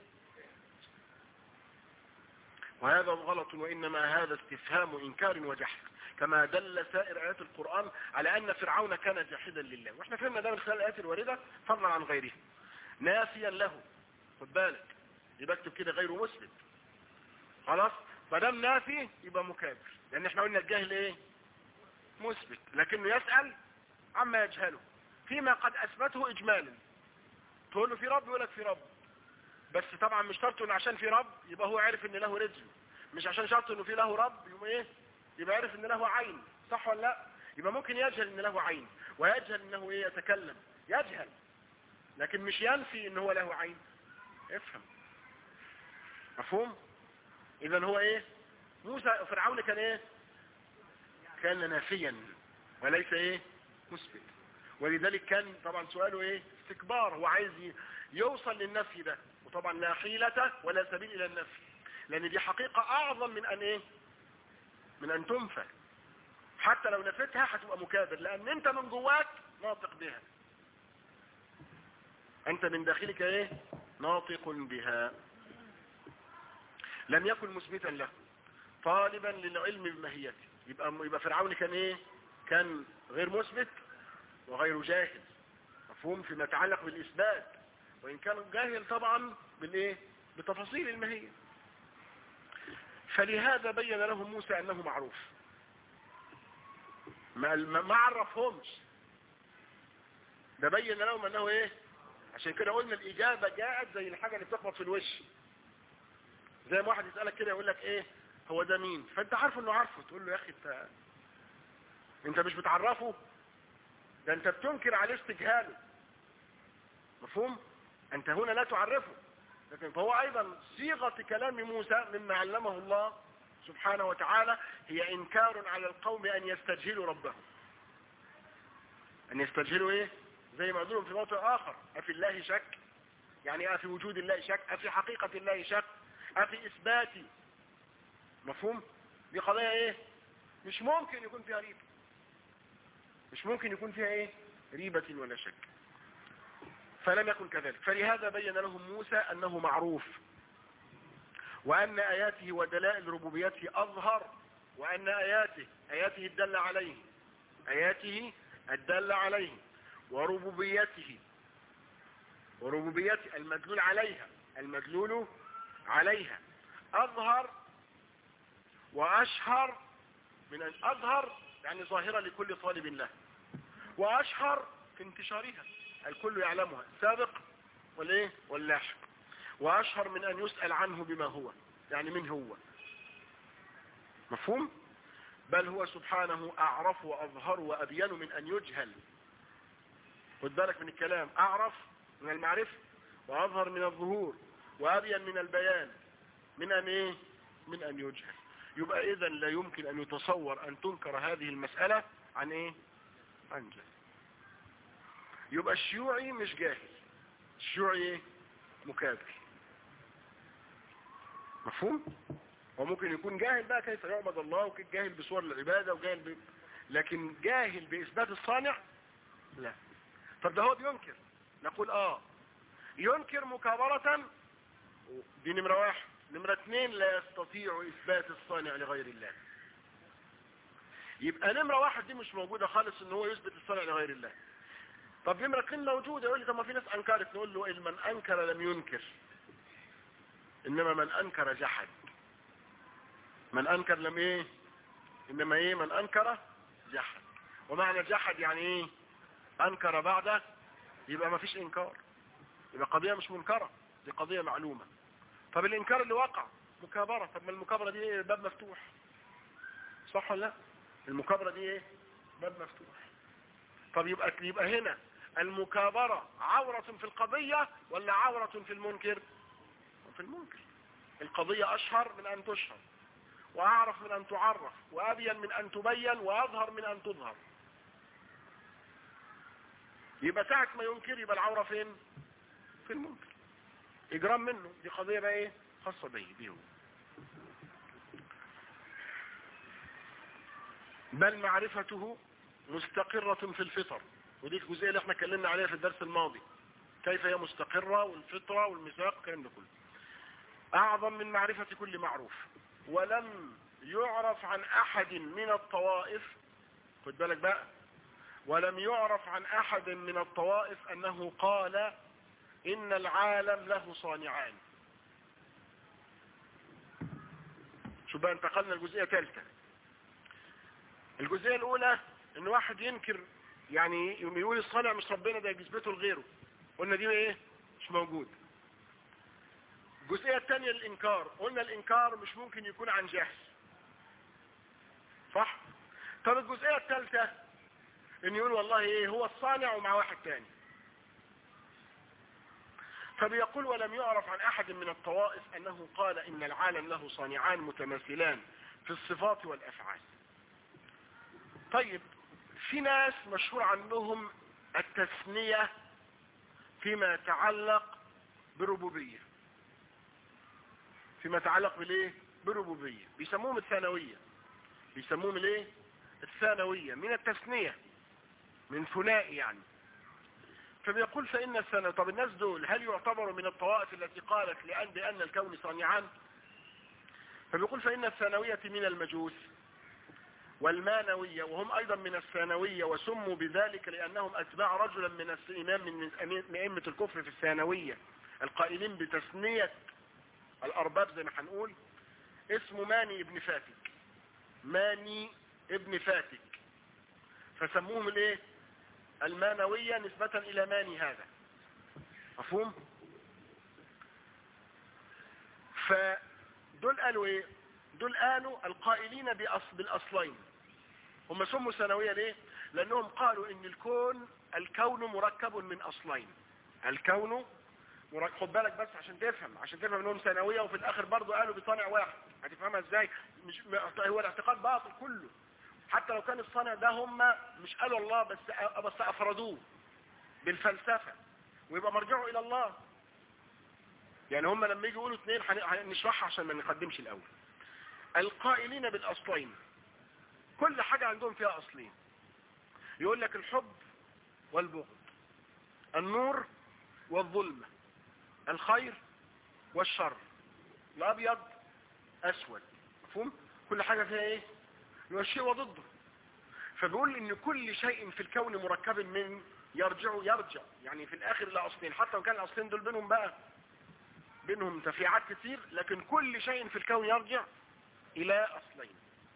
وهذا غلط، وانما هذا استفهام انكار وجحد، كما دل سائر آيات القرآن على أن فرعون كان جاحدا لله. واحنا فهمنا ده من خلال الآيات الواردة فضلا عن غيرها. نافيا له، خد بالك، يبقى اكتب كده غير مسلم. خلاص، فدام نافي يبقى مكابر، لأن احنا قلنا الجاهل ايه؟ مثبت، لكنه يسأل عما يجهله فيما قد أثبته إجمالا. تقول له في رب، يقول لك في رب، بس طبعا مش شرط انه عشان في رب يبقى هو عارف ان له رجل، مش عشان شرط انه في له رب يبقى ايه؟ يبقى عارف ان له عين، صح ولا لا؟ يبقى ممكن يجهل ان له عين، ويجهل انه ايه؟ يتكلم، يجهل، لكن مش ينفي ان هو له عين. افهم، مفهوم؟ اذا هو ايه؟ موسى فرعون كان ايه؟ كان نافيا وليس ايه؟ مثبت، ولذلك كان طبعا سؤاله ايه؟ استكبار، هو عايز يوصل للنفي ده، وطبعا لا حيلة ولا سبيل الى النفي، لان دي حقيقة اعظم من ان ايه؟ من ان تنفى. حتى لو نفتها هتبقى مكابر، لان انت من جواك ناطق بها، انت من داخلك ايه؟ ناطق بها. لم يكن مثبتا له طالبا للعلم بماهيته. يبقى فرعون كان ايه؟ كان غير مثبت وغير جاهل، مفهوم؟ فيما يتعلق بالاثبات، وان كان جاهل طبعا بالايه؟ بتفاصيل الماهية. فلهذا بين لهم موسى انه معروف، ما عرفهمش، ده بين لهم انه ايه؟ عشان كده قلنا الاجابة جاءت زي الحاجة اللي بتخبط في الوش، زي ما واحد يسألك كده يقول لك ايه هو ده مين، فانت عارفه انه عارفه، تقول له يا اخي انت مش بتعرفه، ده انت بتنكر عليه استجهاله، مفهوم؟ انت هنا لا تعرفه، لكن فهو ايضا صيغة كلام موسى مما علمه الله سبحانه وتعالى هي انكار على القوم ان يستجهلوا ربهم. ان يستجهلوا ايه؟ زي ما قالوا في موضع اخر، افي الله شك، يعني افي وجود الله شك، افي حقيقة الله شك، افي اثباتي، مفهوم؟ دي قضية ايه؟ مش ممكن يكون فيها ريبة، مش ممكن يكون فيها ايه؟ ريبة ولا شك. فلم يكن كذلك. فلهذا بين لهم موسى انه معروف، وان اياته ودلائل ربوبيته اظهر، وان اياته الدالة عليه، اياته الدالة عليه، وربوبيته المدلول عليها اظهر واشهر من ان اظهر يعني ظاهرة لكل طالب له، واشهر في انتشارها، الكل يعلمها، السابق والايه؟ واللاحق، واشهر من ان يسأل عنه بما هو، يعني من هو، مفهوم؟ بل هو سبحانه اعرف واظهر وابين من ان يجهل. خد بالك من الكلام، اعرف من المعرفة، واظهر من الظهور، وابين من البيان، من ان ايه؟ من ان يجهل. يبقى اذا لا يمكن ان يتصور ان تنكر هذه المسألة عن ايه؟ عن جهل. يبقى الشيوعي مش جاهل، الشيوعي ايه؟ مكابر، مفهوم؟ وممكن يكون جاهل بقى كيف يعبد الله، وكيف جاهل بصور العبادة، وجاهل لكن جاهل بإثبات الصانع لا. طب ده هو بينكر، نقول ينكر مكابرة، دي نمرة واحد. نمرة اتنين، لا يستطيع إثبات الصانع لغير الله. يبقى نمرة واحد دي مش موجودة خالص ان هو يثبت الصانع لغير الله. طب نمرة اتنين موجودة، يقول لي طب ما في ناس انكرت، نقول له من انكر لم ينكر، انما من انكر جحد. من انكر لم ايه؟ انما ايه؟ من انكر جحد. ومعنى جحد يعني ايه؟ انكر بعد، يبقى ما فيش انكار، يبقى قضية مش منكرة، دي قضية معلومة. طب الانكار اللي وقع مكابرة. طب ما المكابرة دي ايه؟ باب مفتوح، صح ولا لا؟ المكابرة دي ايه؟ باب مفتوح. طب يبقى هنا المكابرة عورة في القضية ولا عورة في المنكر؟ في المنكر. القضية اشهر من ان تشهر، واعرف من ان تعرف، وابين من ان تبين، واظهر من ان تظهر. يبقى ساعة ما ينكر يبقى العورة فين؟ في المنكر، اجرام منه. دي قضية بقى ايه؟ خاصة بيه. بل معرفته مستقرة في الفطر، ودي الجزئية اللي احنا اتكلمنا عليها في الدرس الماضي، كيف هي مستقرة والفطرة والميثاق والكلام ده كله. اعظم من معرفة كل معروف. ولم يعرف عن احد من الطوائف، خد بالك بقى، ولم يعرف عن احد من الطوائف انه قال ان العالم له صانعان. شو بقى، انتقلنا الجزئية ثالثة. الجزئية الاولى ان واحد ينكر، يعني يقول الصانع مش ربنا، ده جذبته لغيره، قلنا دي ايه؟ مش موجود. الجزئية الثانية الانكار، قلنا الانكار مش ممكن يكون عن جهل، صح؟ طب الجزئية الثالثة ان يقول والله ايه، هو الصانع ومع واحد تاني. فبيقول ولم يعرف عن احد من الطوائف انه قال ان العالم له صانعان متماثلان في الصفات والافعال. طيب في ناس مشهور عنهم التثنية فيما يتعلق بالربوبية، فيما يتعلق بالايه؟ بالربوبية، بيسموهم الثانوية. بيسموهم الايه؟ الثانوية، من التثنية، من ثنائي يعني. فبيقول فإن الثانوية، طب الناس دول هل يعتبروا من الطوائف التي قالت بأن الكون صانعان؟ فبيقول فإن الثانوية من المجوس والمانوية، وهم أيضا من الثانوية، وسموا بذلك لأنهم أتباع رجلا من الإمام من أئمة الكفر في الثانوية القائلين بتثنية الأرباب زي ما هنقول، اسمه ماني ابن فاتك. ماني ابن فاتك، فسموهم الايه؟ المانوية نسبة إلى ماني هذا، مفهوم؟ فدول قالوا ايه؟ دول قالوا القائلين بالأصلين. هم سموا ثانوية ليه؟ لأنهم قالوا إن الكون مركب من أصلين. الكون خد بالك بس عشان تفهم انهم ثانوية، وفي الآخر برضو قالوا بصانع واحد. هتفهمها ازاي؟ هو الاعتقاد باطل كله. حتى لو كان الصانع ده هم مش قالوا الله، بس أفردوه بالفلسفة، ويبقى مرجعوا إلى الله. يعني هم لما يجي يقولوا اثنين هنشرحها عشان ما نقدمش الأول. القائلين بالأصلين كل حاجة عندهم فيها أصلين. يقول لك الحب والبغض، النور والظلمة، الخير والشر، الأبيض أسود، مفهوم؟ كل حاجة فيها ايه؟ الشيء وضده. فبيقول ان كل شيء في الكون مركب من يرجع يعني في الاخر الى اصلين، حتى لو كان الاصلين دول بينهم تفريعات كتير، لكن كل شيء في الكون يرجع الى اصلين: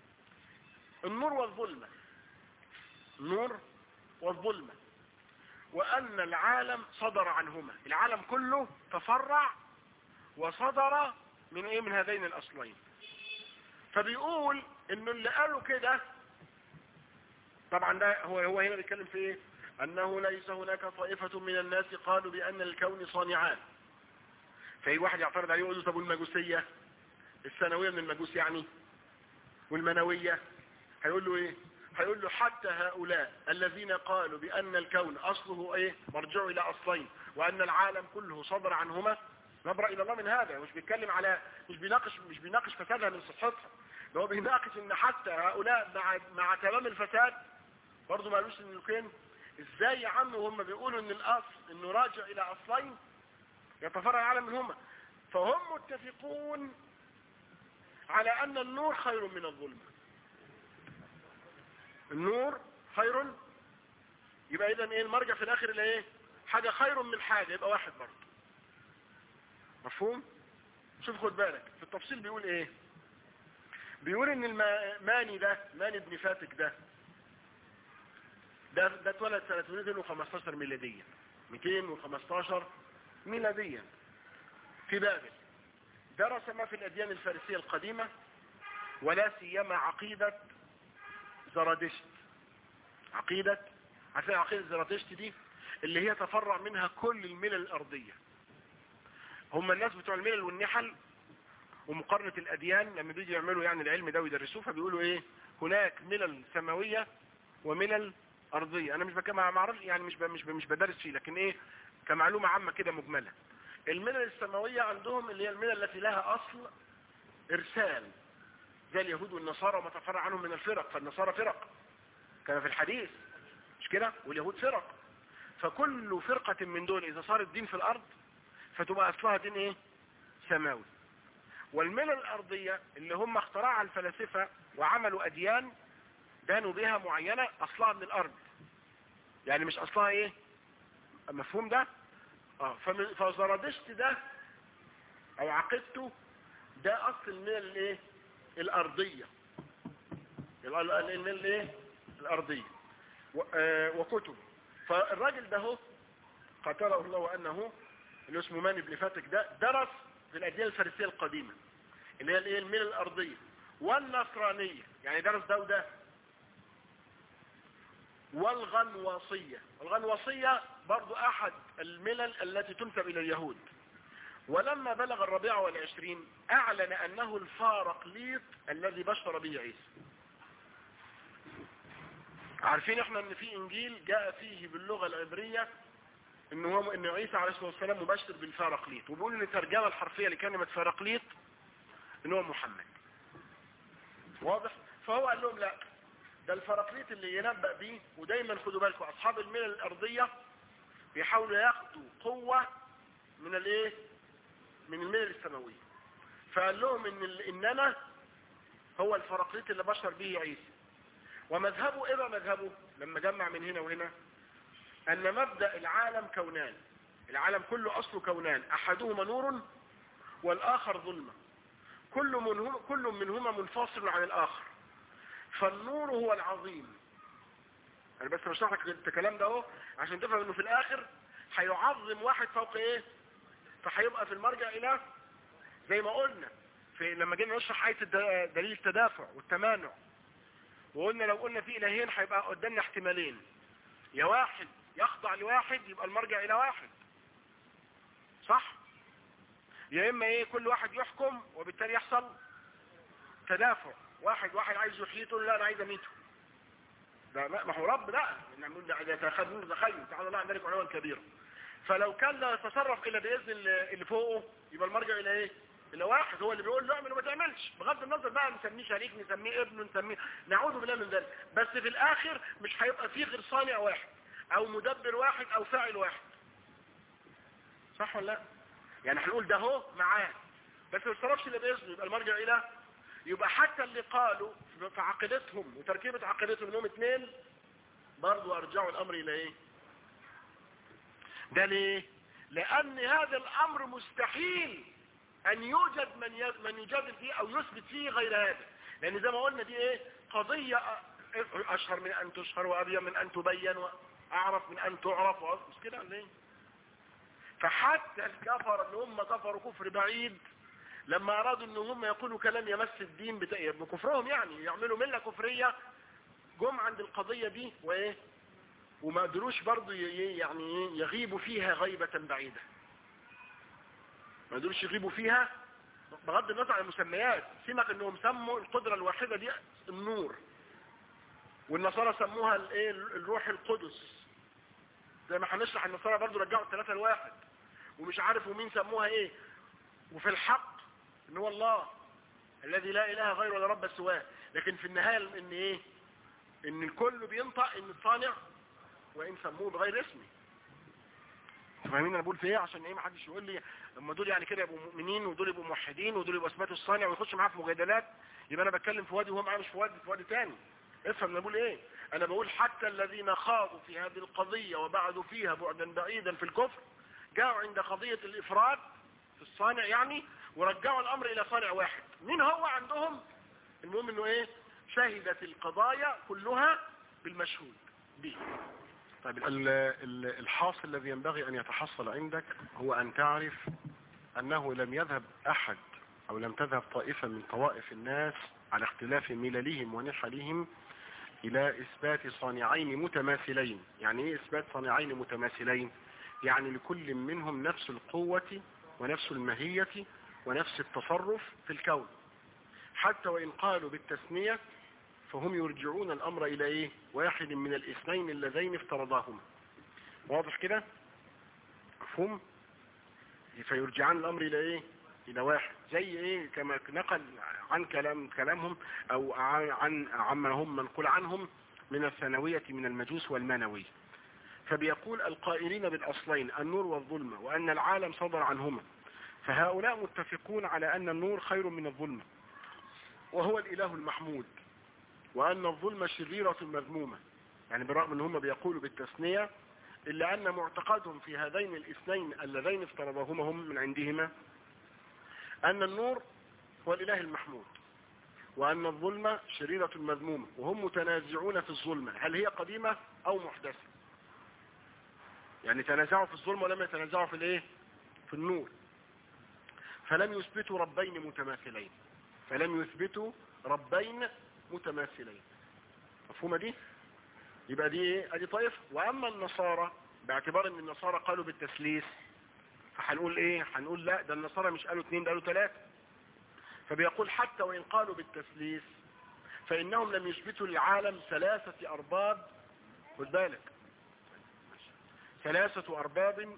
النور والظلمة. النور والظلمة، وان العالم صدر عنهما، العالم كله تفرع وصدر من ايه؟ من هذين الاصلين. فبيقول انه اللي قالوا كده، طبعا ده هو هنا بيتكلم في ايه؟ انه ليس هناك طائفة من الناس قالوا بان الكون صانعان. فاي واحد يعترض عليه يقول له طب والمجوسية؟ الثانوية من المجوس يعني، والمنوية؟ هيقول له ايه؟ هيقول له حتى هؤلاء الذين قالوا بان الكون اصله ايه؟ مرجعه الى اصلين، وان العالم كله صدر عنهما، نبرأ الى الله من هذا. مش بيتكلم على، مش بيناقش فسادها من صحتها، ده هو بيناقش ان حتى هؤلاء مع تمام الفساد برضه ما قالوش ان الكون. ازاي يا عم وهم بيقولوا ان الاصل انه راجع الى اصلين يتفرع العالم منهما؟ فهم متفقون على ان النور خير من الظلمة. النور خير، يبقى اذا ايه المرجع في الاخر الى ايه؟ حاجة خير من حاجة، يبقى واحد برضه، مفهوم؟ شوف خد بالك في التفصيل بيقول ايه. بيقول ان ماني ابن فاتك ده اتولد سنة 215 ميلاديا، 215 ميلاديا في بابل. درس ما في الأديان الفارسية القديمة ولا سيما عقيدة زرادشت. عارفين عقيدة زرادشت دي اللي هي تفرع منها كل الملل الأرضية. هم الناس بتوع الملل والنحل ومقارنة الأديان لما بيجي يعملوا يعني العلم ده ويدرسوه فبيقولوا ايه، هناك ملل سماوية وملل أرضية. أنا مش معرفش يعني مش بدرس فيه، لكن ايه كمعلومة عامة كده مجملة. الملل السماوية عندهم اللي هي الملل التي لها أصل إرسال، زي اليهود والنصارى وما تفرع عنهم من الفرق. فالنصارى فرق كما في الحديث مش كده، واليهود فرق. فكل فرقة من دول إذا صارت دين في الأرض فتبقى أصلها دين ايه، سماوي. والملل الأرضية اللي هم اخترعها الفلاسفة وعملوا أديان دانوا بها معينة أصلها من الأرض، يعني مش أصلها ايه، مفهوم ده؟ فزرادشت ده أو عقيدته ده أصل الملل الايه، الأرضية. الملل ايه، الأرضية وكتب. فالراجل ده هو قتله الله وأنه اللي اسمه ماني بن فاتك ده درس في الأديان الفارسية القديمة اللي هي الايه، الملل الأرضية والنصرانية، يعني درس ده وده. والغنواصية برضو أحد الملل التي تنسب إلى اليهود. ولما بلغ 24 أعلن أنه الفارقليط الذي بشر به عيسى. عارفين احنا ان في انجيل جاء فيه باللغة العبرية ان عيسى عليه الصلاة والسلام مبشر بالفارقليط، وبيقول ان الترجمة الحرفية لكلمة فارقليط ان هو محمد. واضح؟ فهو قال لهم لا، ده الفارقليط اللي ينبأ بيه. ودايما خدوا بالكم اصحاب الملل الارضية بيحاولوا ياخدوا قوة من الايه، من الملل السماوية. فقال لهم ان انا هو الفارقليط اللي بشر به عيسى. ومذهبه ايه بقى؟ مذهبه لما جمع من هنا وهنا ان مبدأ العالم كونان، العالم كله اصله كونان، احدهما نور والاخر ظلمة، كل منهما منفصل عن الاخر. فالنور هو العظيم. انا بس بشرح لك الكلام ده اهو عشان تفهم انه في الاخر هيعظم واحد فوق ايه، فهيبقى في المرجع الى زي ما قلنا في لما جينا نشرح آية دليل التدافع والتمانع، وقلنا لو قلنا في الهين هيبقى قدامنا احتمالين، يا واحد يخضع لواحد يبقى المرجع الى واحد صح، يا اما ايه كل واحد يحكم وبالتالي يحصل تدافع، واحد عايز يحييه تقول لا انا عايز اميته. ده ما هو رب بقى نقول ده تخيل تعالى الله عن ذلك علوا كبيرا. فلو كان لا يتصرف الا باذن اللي فوقه يبقى المرجع الى ايه، الى واحد هو اللي بيقول له اعمل وما تعملش، بغض النظر بقى نسميه شريك نسميه ابن نسميه نعوذ بالله من ذلك. بس في الاخر مش هيبقى فيه غير صانع واحد او مدبر واحد او فاعل واحد، صح ولا لا؟ يعني هنقول ده هو معاه بس ما يتصرفش الا باذنه يبقى المرجع الى. يبقى حتى اللي قالوا في عقيدتهم وتركيبة عقيدتهم انهم اثنين برضو ارجعوا الامر الى ايه؟ ده ليه؟ لان هذا الامر مستحيل ان يوجد من يجادل فيه او يثبت فيه غير هذا، لان زي ما قلنا دي ايه، قضية اشهر من ان تشهر وابين من ان تبين واعرف من ان تعرف مش كده ولا ايه؟ فحتى الكفر اللي هم كفروا كفر بعيد لما ارادوا ان هم يقولوا كلام يمس الدين بكفرهم، يعني يعملوا ملة كفرية، جم عند القضية دي وايه وما قدروش برضو يعني يغيبوا فيها غيبة بعيدة، ما قدروش يغيبوا فيها بغض النظر عن المسميات. سمك انهم سموا القدرة الواحدة دي النور، والنصارى سموها الايه الروح القدس، زي ما هنشرح النصارى برضو رجعوا الثلاثة الواحد، ومش عارف ومين سموها ايه. وفي الحق ان هو الله الذي لا اله غيره ولا رب سواه، لكن في النهاية ان ايه، ان الكل بينطق ان الصانع وان سموه بغير اسمه. فاهمين انا بقول في ايه؟ عشان ايه ما حدش يقول لي لما دول يعني كده يبقوا مؤمنين ودول يبقوا موحدين ودول يبقوا اثباتوا الصانع ويخش معاه في مجادلات، يبقى انا بتكلم في وادي وهو معاه مش في وادي تاني. افهم انا بقول ايه؟ انا بقول حتى الذين خاضوا في هذه القضية وبعدوا فيها بعدا بعيدا في الكفر جاءوا عند قضية الافراد في الصانع يعني ورجعوا الامر الى صانع واحد. مين هو عندهم؟ المهم انه ايه، شهدت القضايا كلها بالمشهود به. طيب الحاصل الذي ينبغي ان يتحصل عندك هو ان تعرف انه لم يذهب احد أو لم تذهب طائفة من طوائف الناس على اختلاف مللهم ونحلهم إلى إثبات صانعين متماثلين. يعني إيه إثبات صانعين متماثلين؟ يعني لكل منهم نفس القوة ونفس الماهية ونفس التصرف في الكون، حتى وإن قالوا بالتثنية فهم يرجعون الأمر إلى إيه؟ واحد من الاثنين اللذين افترضاهما. واضح كده؟ مفهوم؟ فيرجعان الأمر إلى إيه؟ إلى واحد. زي إيه؟ كما نقل عن كلامهم أو عما هم منقول عنهم من الثانوية من المجوس والمانوية. فبيقول القائلين بالأصلين النور والظلمة وأن العالم صدر عنهما، فهؤلاء متفقون على أن النور خير من الظلمة وهو الإله المحمود، وأن الظلمة شريرة مذمومة. يعني بالرغم أن هم بيقولوا بالتثنية إلا أن معتقدهم في هذين الاثنين اللذين افترضاهما هم من عندهما أن النور هو الإله المحمود وأن الظلمة شريرة مذمومة، وهم متنازعون في الظلمة هل هي قديمة أو محدثة. يعني تنازعوا في الظلمة ولم يتنازعوا في الايه؟ في النور. فلم يثبتوا ربين متماثلين، فلم يثبتوا ربين متماثلين. مفهومة دي؟ يبقى دي ايه؟ ادي طائفة. واما النصارى باعتبار ان النصارى قالوا بالتثليث فهنقول ايه؟ هنقول لا، ده النصارى مش قالوا اثنين، ده قالوا ثلاثة. فبيقول حتى وان قالوا بالتثليث فانهم لم يثبتوا للعالم ثلاثة ارباب. خد بالك، ثلاثة ارباب.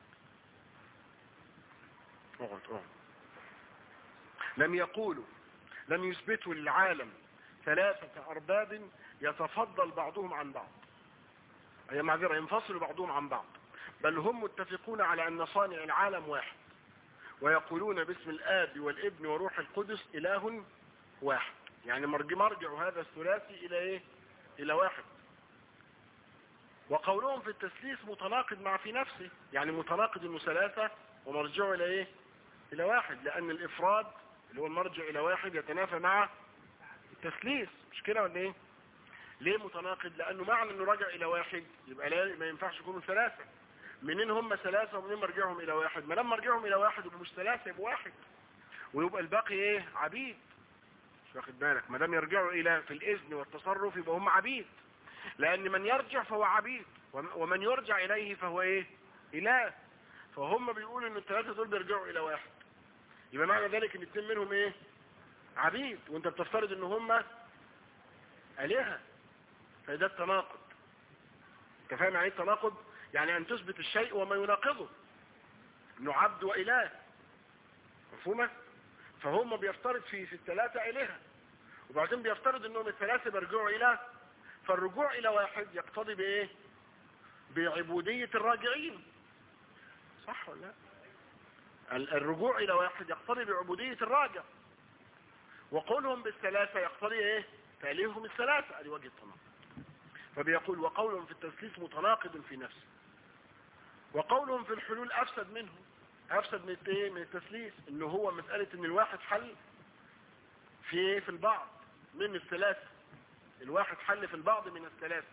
لم يثبتوا للعالم ثلاثة ارباب يتفضل بعضهم عن بعض، أي معذرة ينفصل بعضهم عن بعض، بل هم متفقون على أن صانع العالم واحد، ويقولون باسم الآب والابن وروح القدس إله واحد. يعني مرجع هذا الثلاثي إلى إيه؟ إلى واحد. وقولهم في التثليث متناقض مع في نفسه، يعني متناقض إنه ثلاثة ومرجعه إلى إيه؟ إلى واحد، لأن الإفراد اللي هو المرجع إلى واحد يتنافى مع التثليث، مش كده ولا إيه؟ ليه متناقض؟ لأنه معنى أنه رجع إلى واحد يبقى لا، ما ينفعش يكونوا ثلاثة. منين هم ثلاثة ومنين مرجعهم إلى واحد؟ ما لما مرجعهم إلى واحد يبقوا مش ثلاثة، يبقوا واحد، ويبقى الباقي إيه؟ عبيد. مش واخد بالك؟ ما دام يرجعوا إلى في الإذن والتصرف يبقى هم عبيد، لأن من يرجع فهو عبيد ومن يرجع إليه فهو إيه؟ إله. فهم بيقولوا إن الثلاثة دول بيرجعوا إلى واحد، يبقى معنى ذلك إن اثنين منهم إيه؟ عبيد، وأنت بتفترض إن هم آلهة. فده التناقض. انت فاهم يعني ايه التناقض؟ يعني ان تثبت الشيء وما يناقضه، انه عبد واله. مفهومه؟ فهم بيفترض في الثلاثه الهه، وبعدين بيفترض انهم الثلاثه بيرجعوا الى، فالرجوع الى واحد يقتضي بايه؟ بعبوديه الراجعين. صح ولا لا؟ الرجوع الى واحد يقتضي بعبوديه الراجع، وقولهم بالثلاثه يقتضي ايه؟ تأليههم الثلاثه. ادي وجه التناقض. فبيقول وقولهم في التثليث متناقض في نفسه، وقولهم في الحلول افسد منه، افسد من ايه؟ من التثليث، انه هو مسألة ان الواحد حل في البعض من الثلاثة، الواحد حل في البعض من الثلاثة.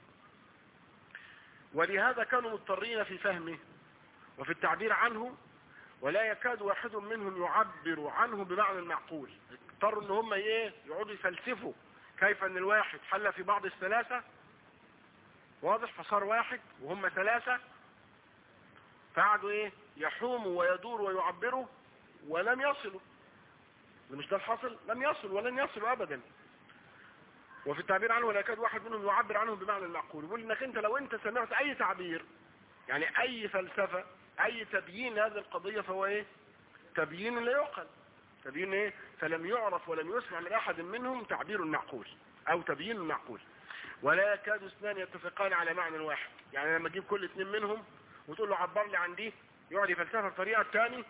ولهذا كانوا مضطرين في فهمه وفي التعبير عنه، ولا يكاد واحد منهم يعبر عنه بمعنى المعقول. اضطروا ان هم ايه؟ يقعدوا يفلسفوا كيف ان الواحد حل في بعض الثلاثة، واضح؟ فصار واحد وهم ثلاثة، فقعدوا ايه؟ يحوموا ويدوروا ويعبروا ولم يصلوا. مش ده الحاصل؟ لم يصلوا ولن يصلوا ابدا. وفي التعبير عنه ولا يكاد واحد منهم يعبر عنه بمعنى المعقول. يقول انك انت لو انت سمعت اي تعبير، يعني اي فلسفة، اي تبيين هذه القضية، فهو ايه؟ تبيين لا يعقل. تبيين ايه؟ فلم يعرف ولم يسمع من احد منهم تعبير معقول او تبيين معقول. ولا يكاد اثنان يتفقان على معنى واحد. يعني لما تجيب كل اثنين منهم وتقول له عبر لي عن دي، يقعد يفلسفها بطريقه الثاني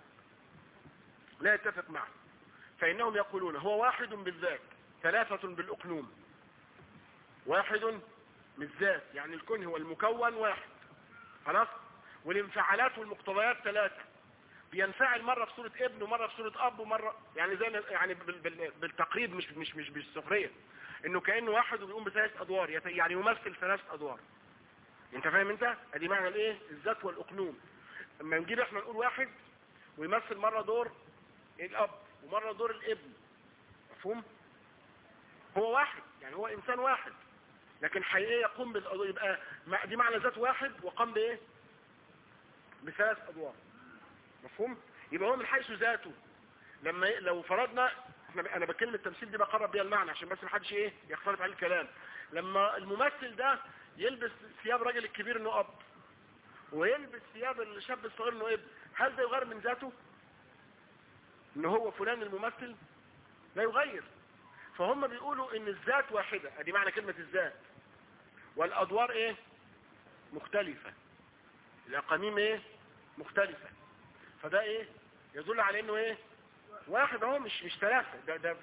لا يتفق معه. فانهم يقولون هو واحد بالذات، ثلاثة بالاقنوم. واحد بالذات يعني الكون هو المكون واحد، خلاص؟ والانفعالات والمقتضيات ثلاثة، بينفعل مرة في صورة ابن ومرة في صورة اب ومرة يعني زي يعني بالتقريب، مش بالسخرية، انه كأنه واحد وبيقوم بثلاث ادوار، يعني يمثل ثلاث ادوار. انت فاهم انت؟ ادي معنى الايه؟ الذات والاقنوم. اما نجيب احنا نقول واحد ويمثل مرة دور الاب ومرة دور الابن. مفهوم؟ هو واحد، يعني هو انسان واحد، لكن حقيقي يقوم بالادوار. يبقى دي معنى ذات واحد وقام بايه؟ بثلاث ادوار. مفهوم؟ يبقى هو من حيث ذاته. لما لو فرضنا، انا بكلم التمثيل دي بقرب بيها المعنى عشان بس ما حدش يختلف عليه الكلام. لما الممثل ده يلبس ثياب راجل الكبير انه اب، ويلبس ثياب الشاب الصغير انه ابن، هل ده يغير من ذاته؟ ان هو فلان الممثل؟ لا يغير. فهم بيقولوا ان الذات واحدة، ادي معنى كلمة الذات، والادوار مختلفة، الاقانيم مختلفة. فده يدل على انه واحد اهو، مش ثلاثة. ده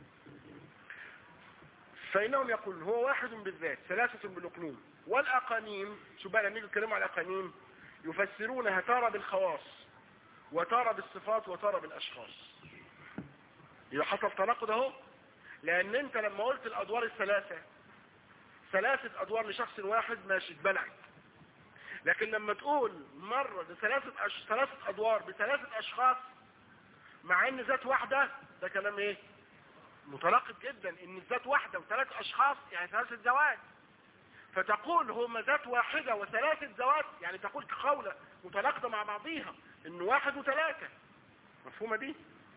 فإنهم يقولون هو واحد بالذات ثلاثة بالأقنوم. والأقانيم، شو بقى لما يجوا يتكلموا على الأقانيم يفسرونها تارة بالخواص وتارة بالصفات وتارة بالأشخاص. يبقى حصل تناقض اهو، لأن أنت لما قلت الأدوار الثلاثة، ثلاثة أدوار لشخص واحد ماشي اتبلعت، لكن لما تقول مرة ثلاثة أدوار بثلاثة أشخاص مع ان ذات واحدة، ده كلام متناقض جدا. ان الذات واحدة وثلاث اشخاص يعني ثلاثة ذوات، فتقول هما ذات واحدة وثلاثة ذوات، يعني تقول قولة متناقضة مع بعضيها، انه واحد وثلاثة. مفهومة دي؟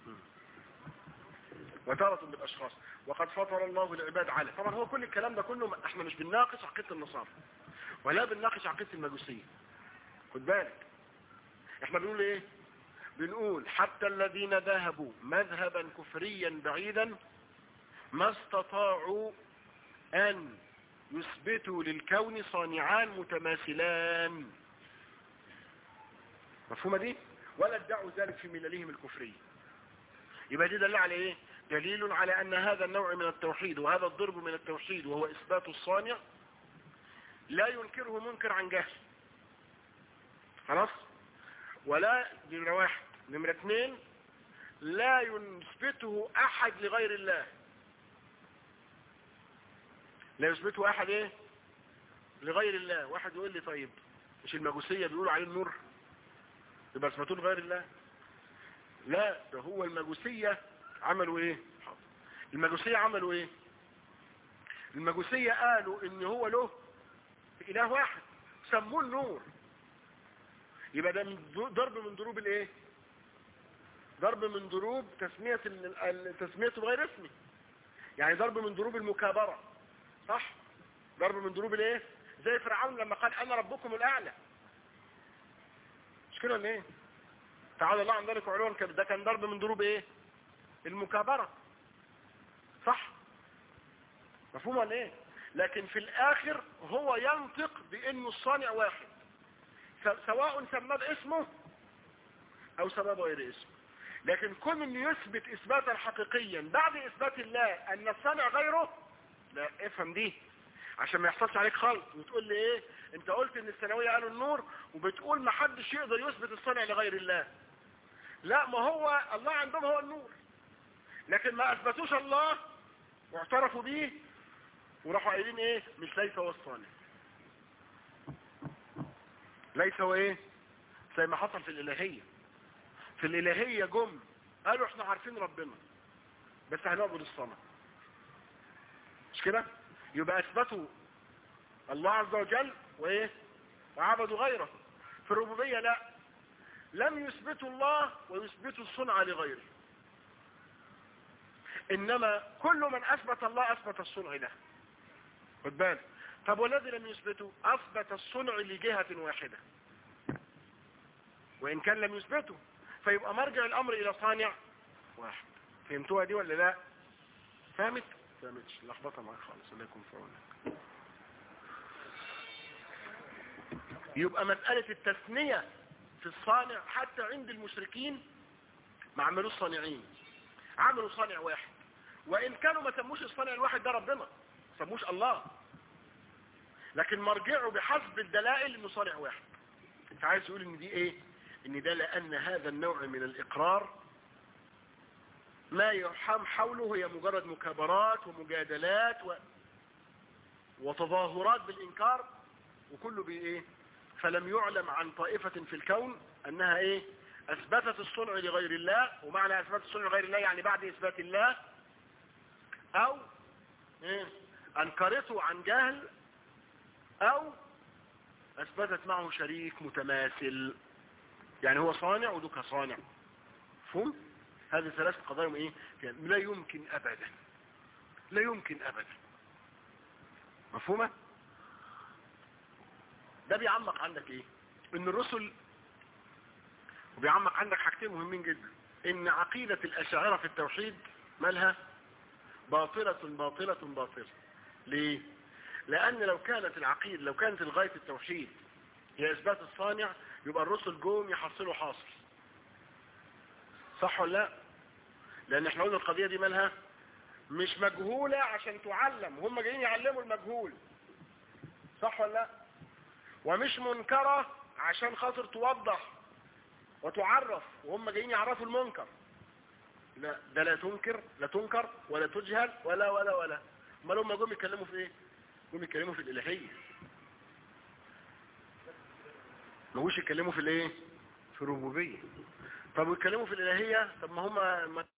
وتارة بالاشخاص. وقد فطر الله العباد على، طبعا هو كل الكلام ده كله احنا مش بنناقش عقيدة النصارى ولا بنناقش عقيدة المجوسية، خد بالك. احنا بنقول بنقول حتى الذين ذهبوا مذهبا كفريا بعيدا ما استطاعوا ان يثبتوا للكون صانعان متماثلان. مفهومة دي؟ ولا ادعوا ذلك في مللهم الكفرية. يبقى دي دليل على دليل على ان هذا النوع من التوحيد وهذا الضرب من التوحيد وهو اثبات الصانع لا ينكره منكر عن جهل. خلاص؟ ولا نمرة واحد. نمرة اثنين، لا يثبته احد لغير الله. لا يثبته احد لغير الله. واحد يقول لي طيب مش المجوسية بيقولوا عليه النور، يبقى اثبتوه لغير الله؟ لا، ده هو المجوسية عملوا المجوسية عملوا المجوسية قالوا ان هو له اله واحد سموه النور. يبقى ده ضرب من ضروب ضرب من ضروب تسميته بغير اسمه، يعني ضرب من ضروب المكابرة، صح؟ ضرب من ضروب زي فرعون لما قال انا ربكم الاعلى، مش كده ولا تعالى الله عن ذلك علوا كبيرا. ده كان ضرب من ضروب المكابرة، صح؟ مفهوم ولا لكن في الاخر هو ينطق بانه الصانع واحد، سواء سماه باسمه او سماه بغير اسمه. لكن كون انه يثبت اثباتا حقيقيا بعد اثبات الله ان الصانع غيره، لا، افهم دي عشان ما يحصلش عليك خلط وتقول لي انت قلت ان الثانوية قالوا النور وبتقول ما حدش يقدر يثبت الصانع لغير الله. لا، ما هو الله عندهم هو النور، لكن ما اثبتوش الله واعترفوا به وراحوا قايلين مش ليس هو الصانع، ليس هو زي ما حصل في الالهية. في الالهية جم قالوا احنا عارفين ربنا بس هنعبد الصنم، مش كده؟ يبقى اثبتوا الله عز وجل وعبدوا غيره. في الربوبية لا، لم يثبتوا الله ويثبتوا الصنع لغيره، انما كل من اثبت الله اثبت الصنع له. خد بالك. طب والذي لم يثبته اثبت الصنع لجهة واحدة وان كان لم يثبته، فيبقى مرجع الامر الى صانع واحد. فهمتوها دي ولا لا؟ فهمتش لخبطه معاك خالص. الله يكون في عونك. يبقى مسألة التثنية في الصانع حتى عند المشركين ما عملوش صانعين، عملوا صانع واحد، وان كانوا ما سموش الصانع الواحد ده ربنا، سموش الله، لكن مرجعوا بحسب الدلائل انه صانع واحد. انت عايز تقول ان دي ان ده لان هذا النوع من الاقرار ما يحام حوله هي مجرد مكابرات ومجادلات وتظاهرات بالانكار، وكله فلم يعلم عن طائفة في الكون انها اثبتت الصنع لغير الله، ومعنى اثبتت الصنع لغير الله يعني بعد اثبات الله، او انكرته عن جهل، او اثبتت معه شريك متماثل، يعني هو صانع ودك صانع. مفهوم؟ هذه ثلاث قضايا لا يمكن ابدا، لا يمكن ابدا. مفهومه؟ ده بيعمق عندك ايه؟ ان الرسل، وبيعمق عندك حاجتين مهمين جدا، ان عقيدة الاشاعرة في التوحيد مالها باطلة باطلة باطلة. ليه؟ لان لو كانت العقيدة، لو كانت الغاية التوحيد هي اثبات الصانع، يبقى الرسل جوم يحصلوا حاصل. صح ولا لا؟ لان احنا قلنا القضية دي مالها مش مجهولة عشان تعلم، وهم جايين يعلموا المجهول. صح ولا لا؟ ومش منكرة عشان خاطر توضح وتعرف، وهم جايين يعرفوا المنكر. لا، ده لا تنكر ولا تجهل ولا. امال هم جم يتكلموا في ايه؟ جم يتكلموا في الالهية، ما هوش يتكلموا في الايه؟ في الربوبية. طب ويتكلموا في الالهية، طب ما هم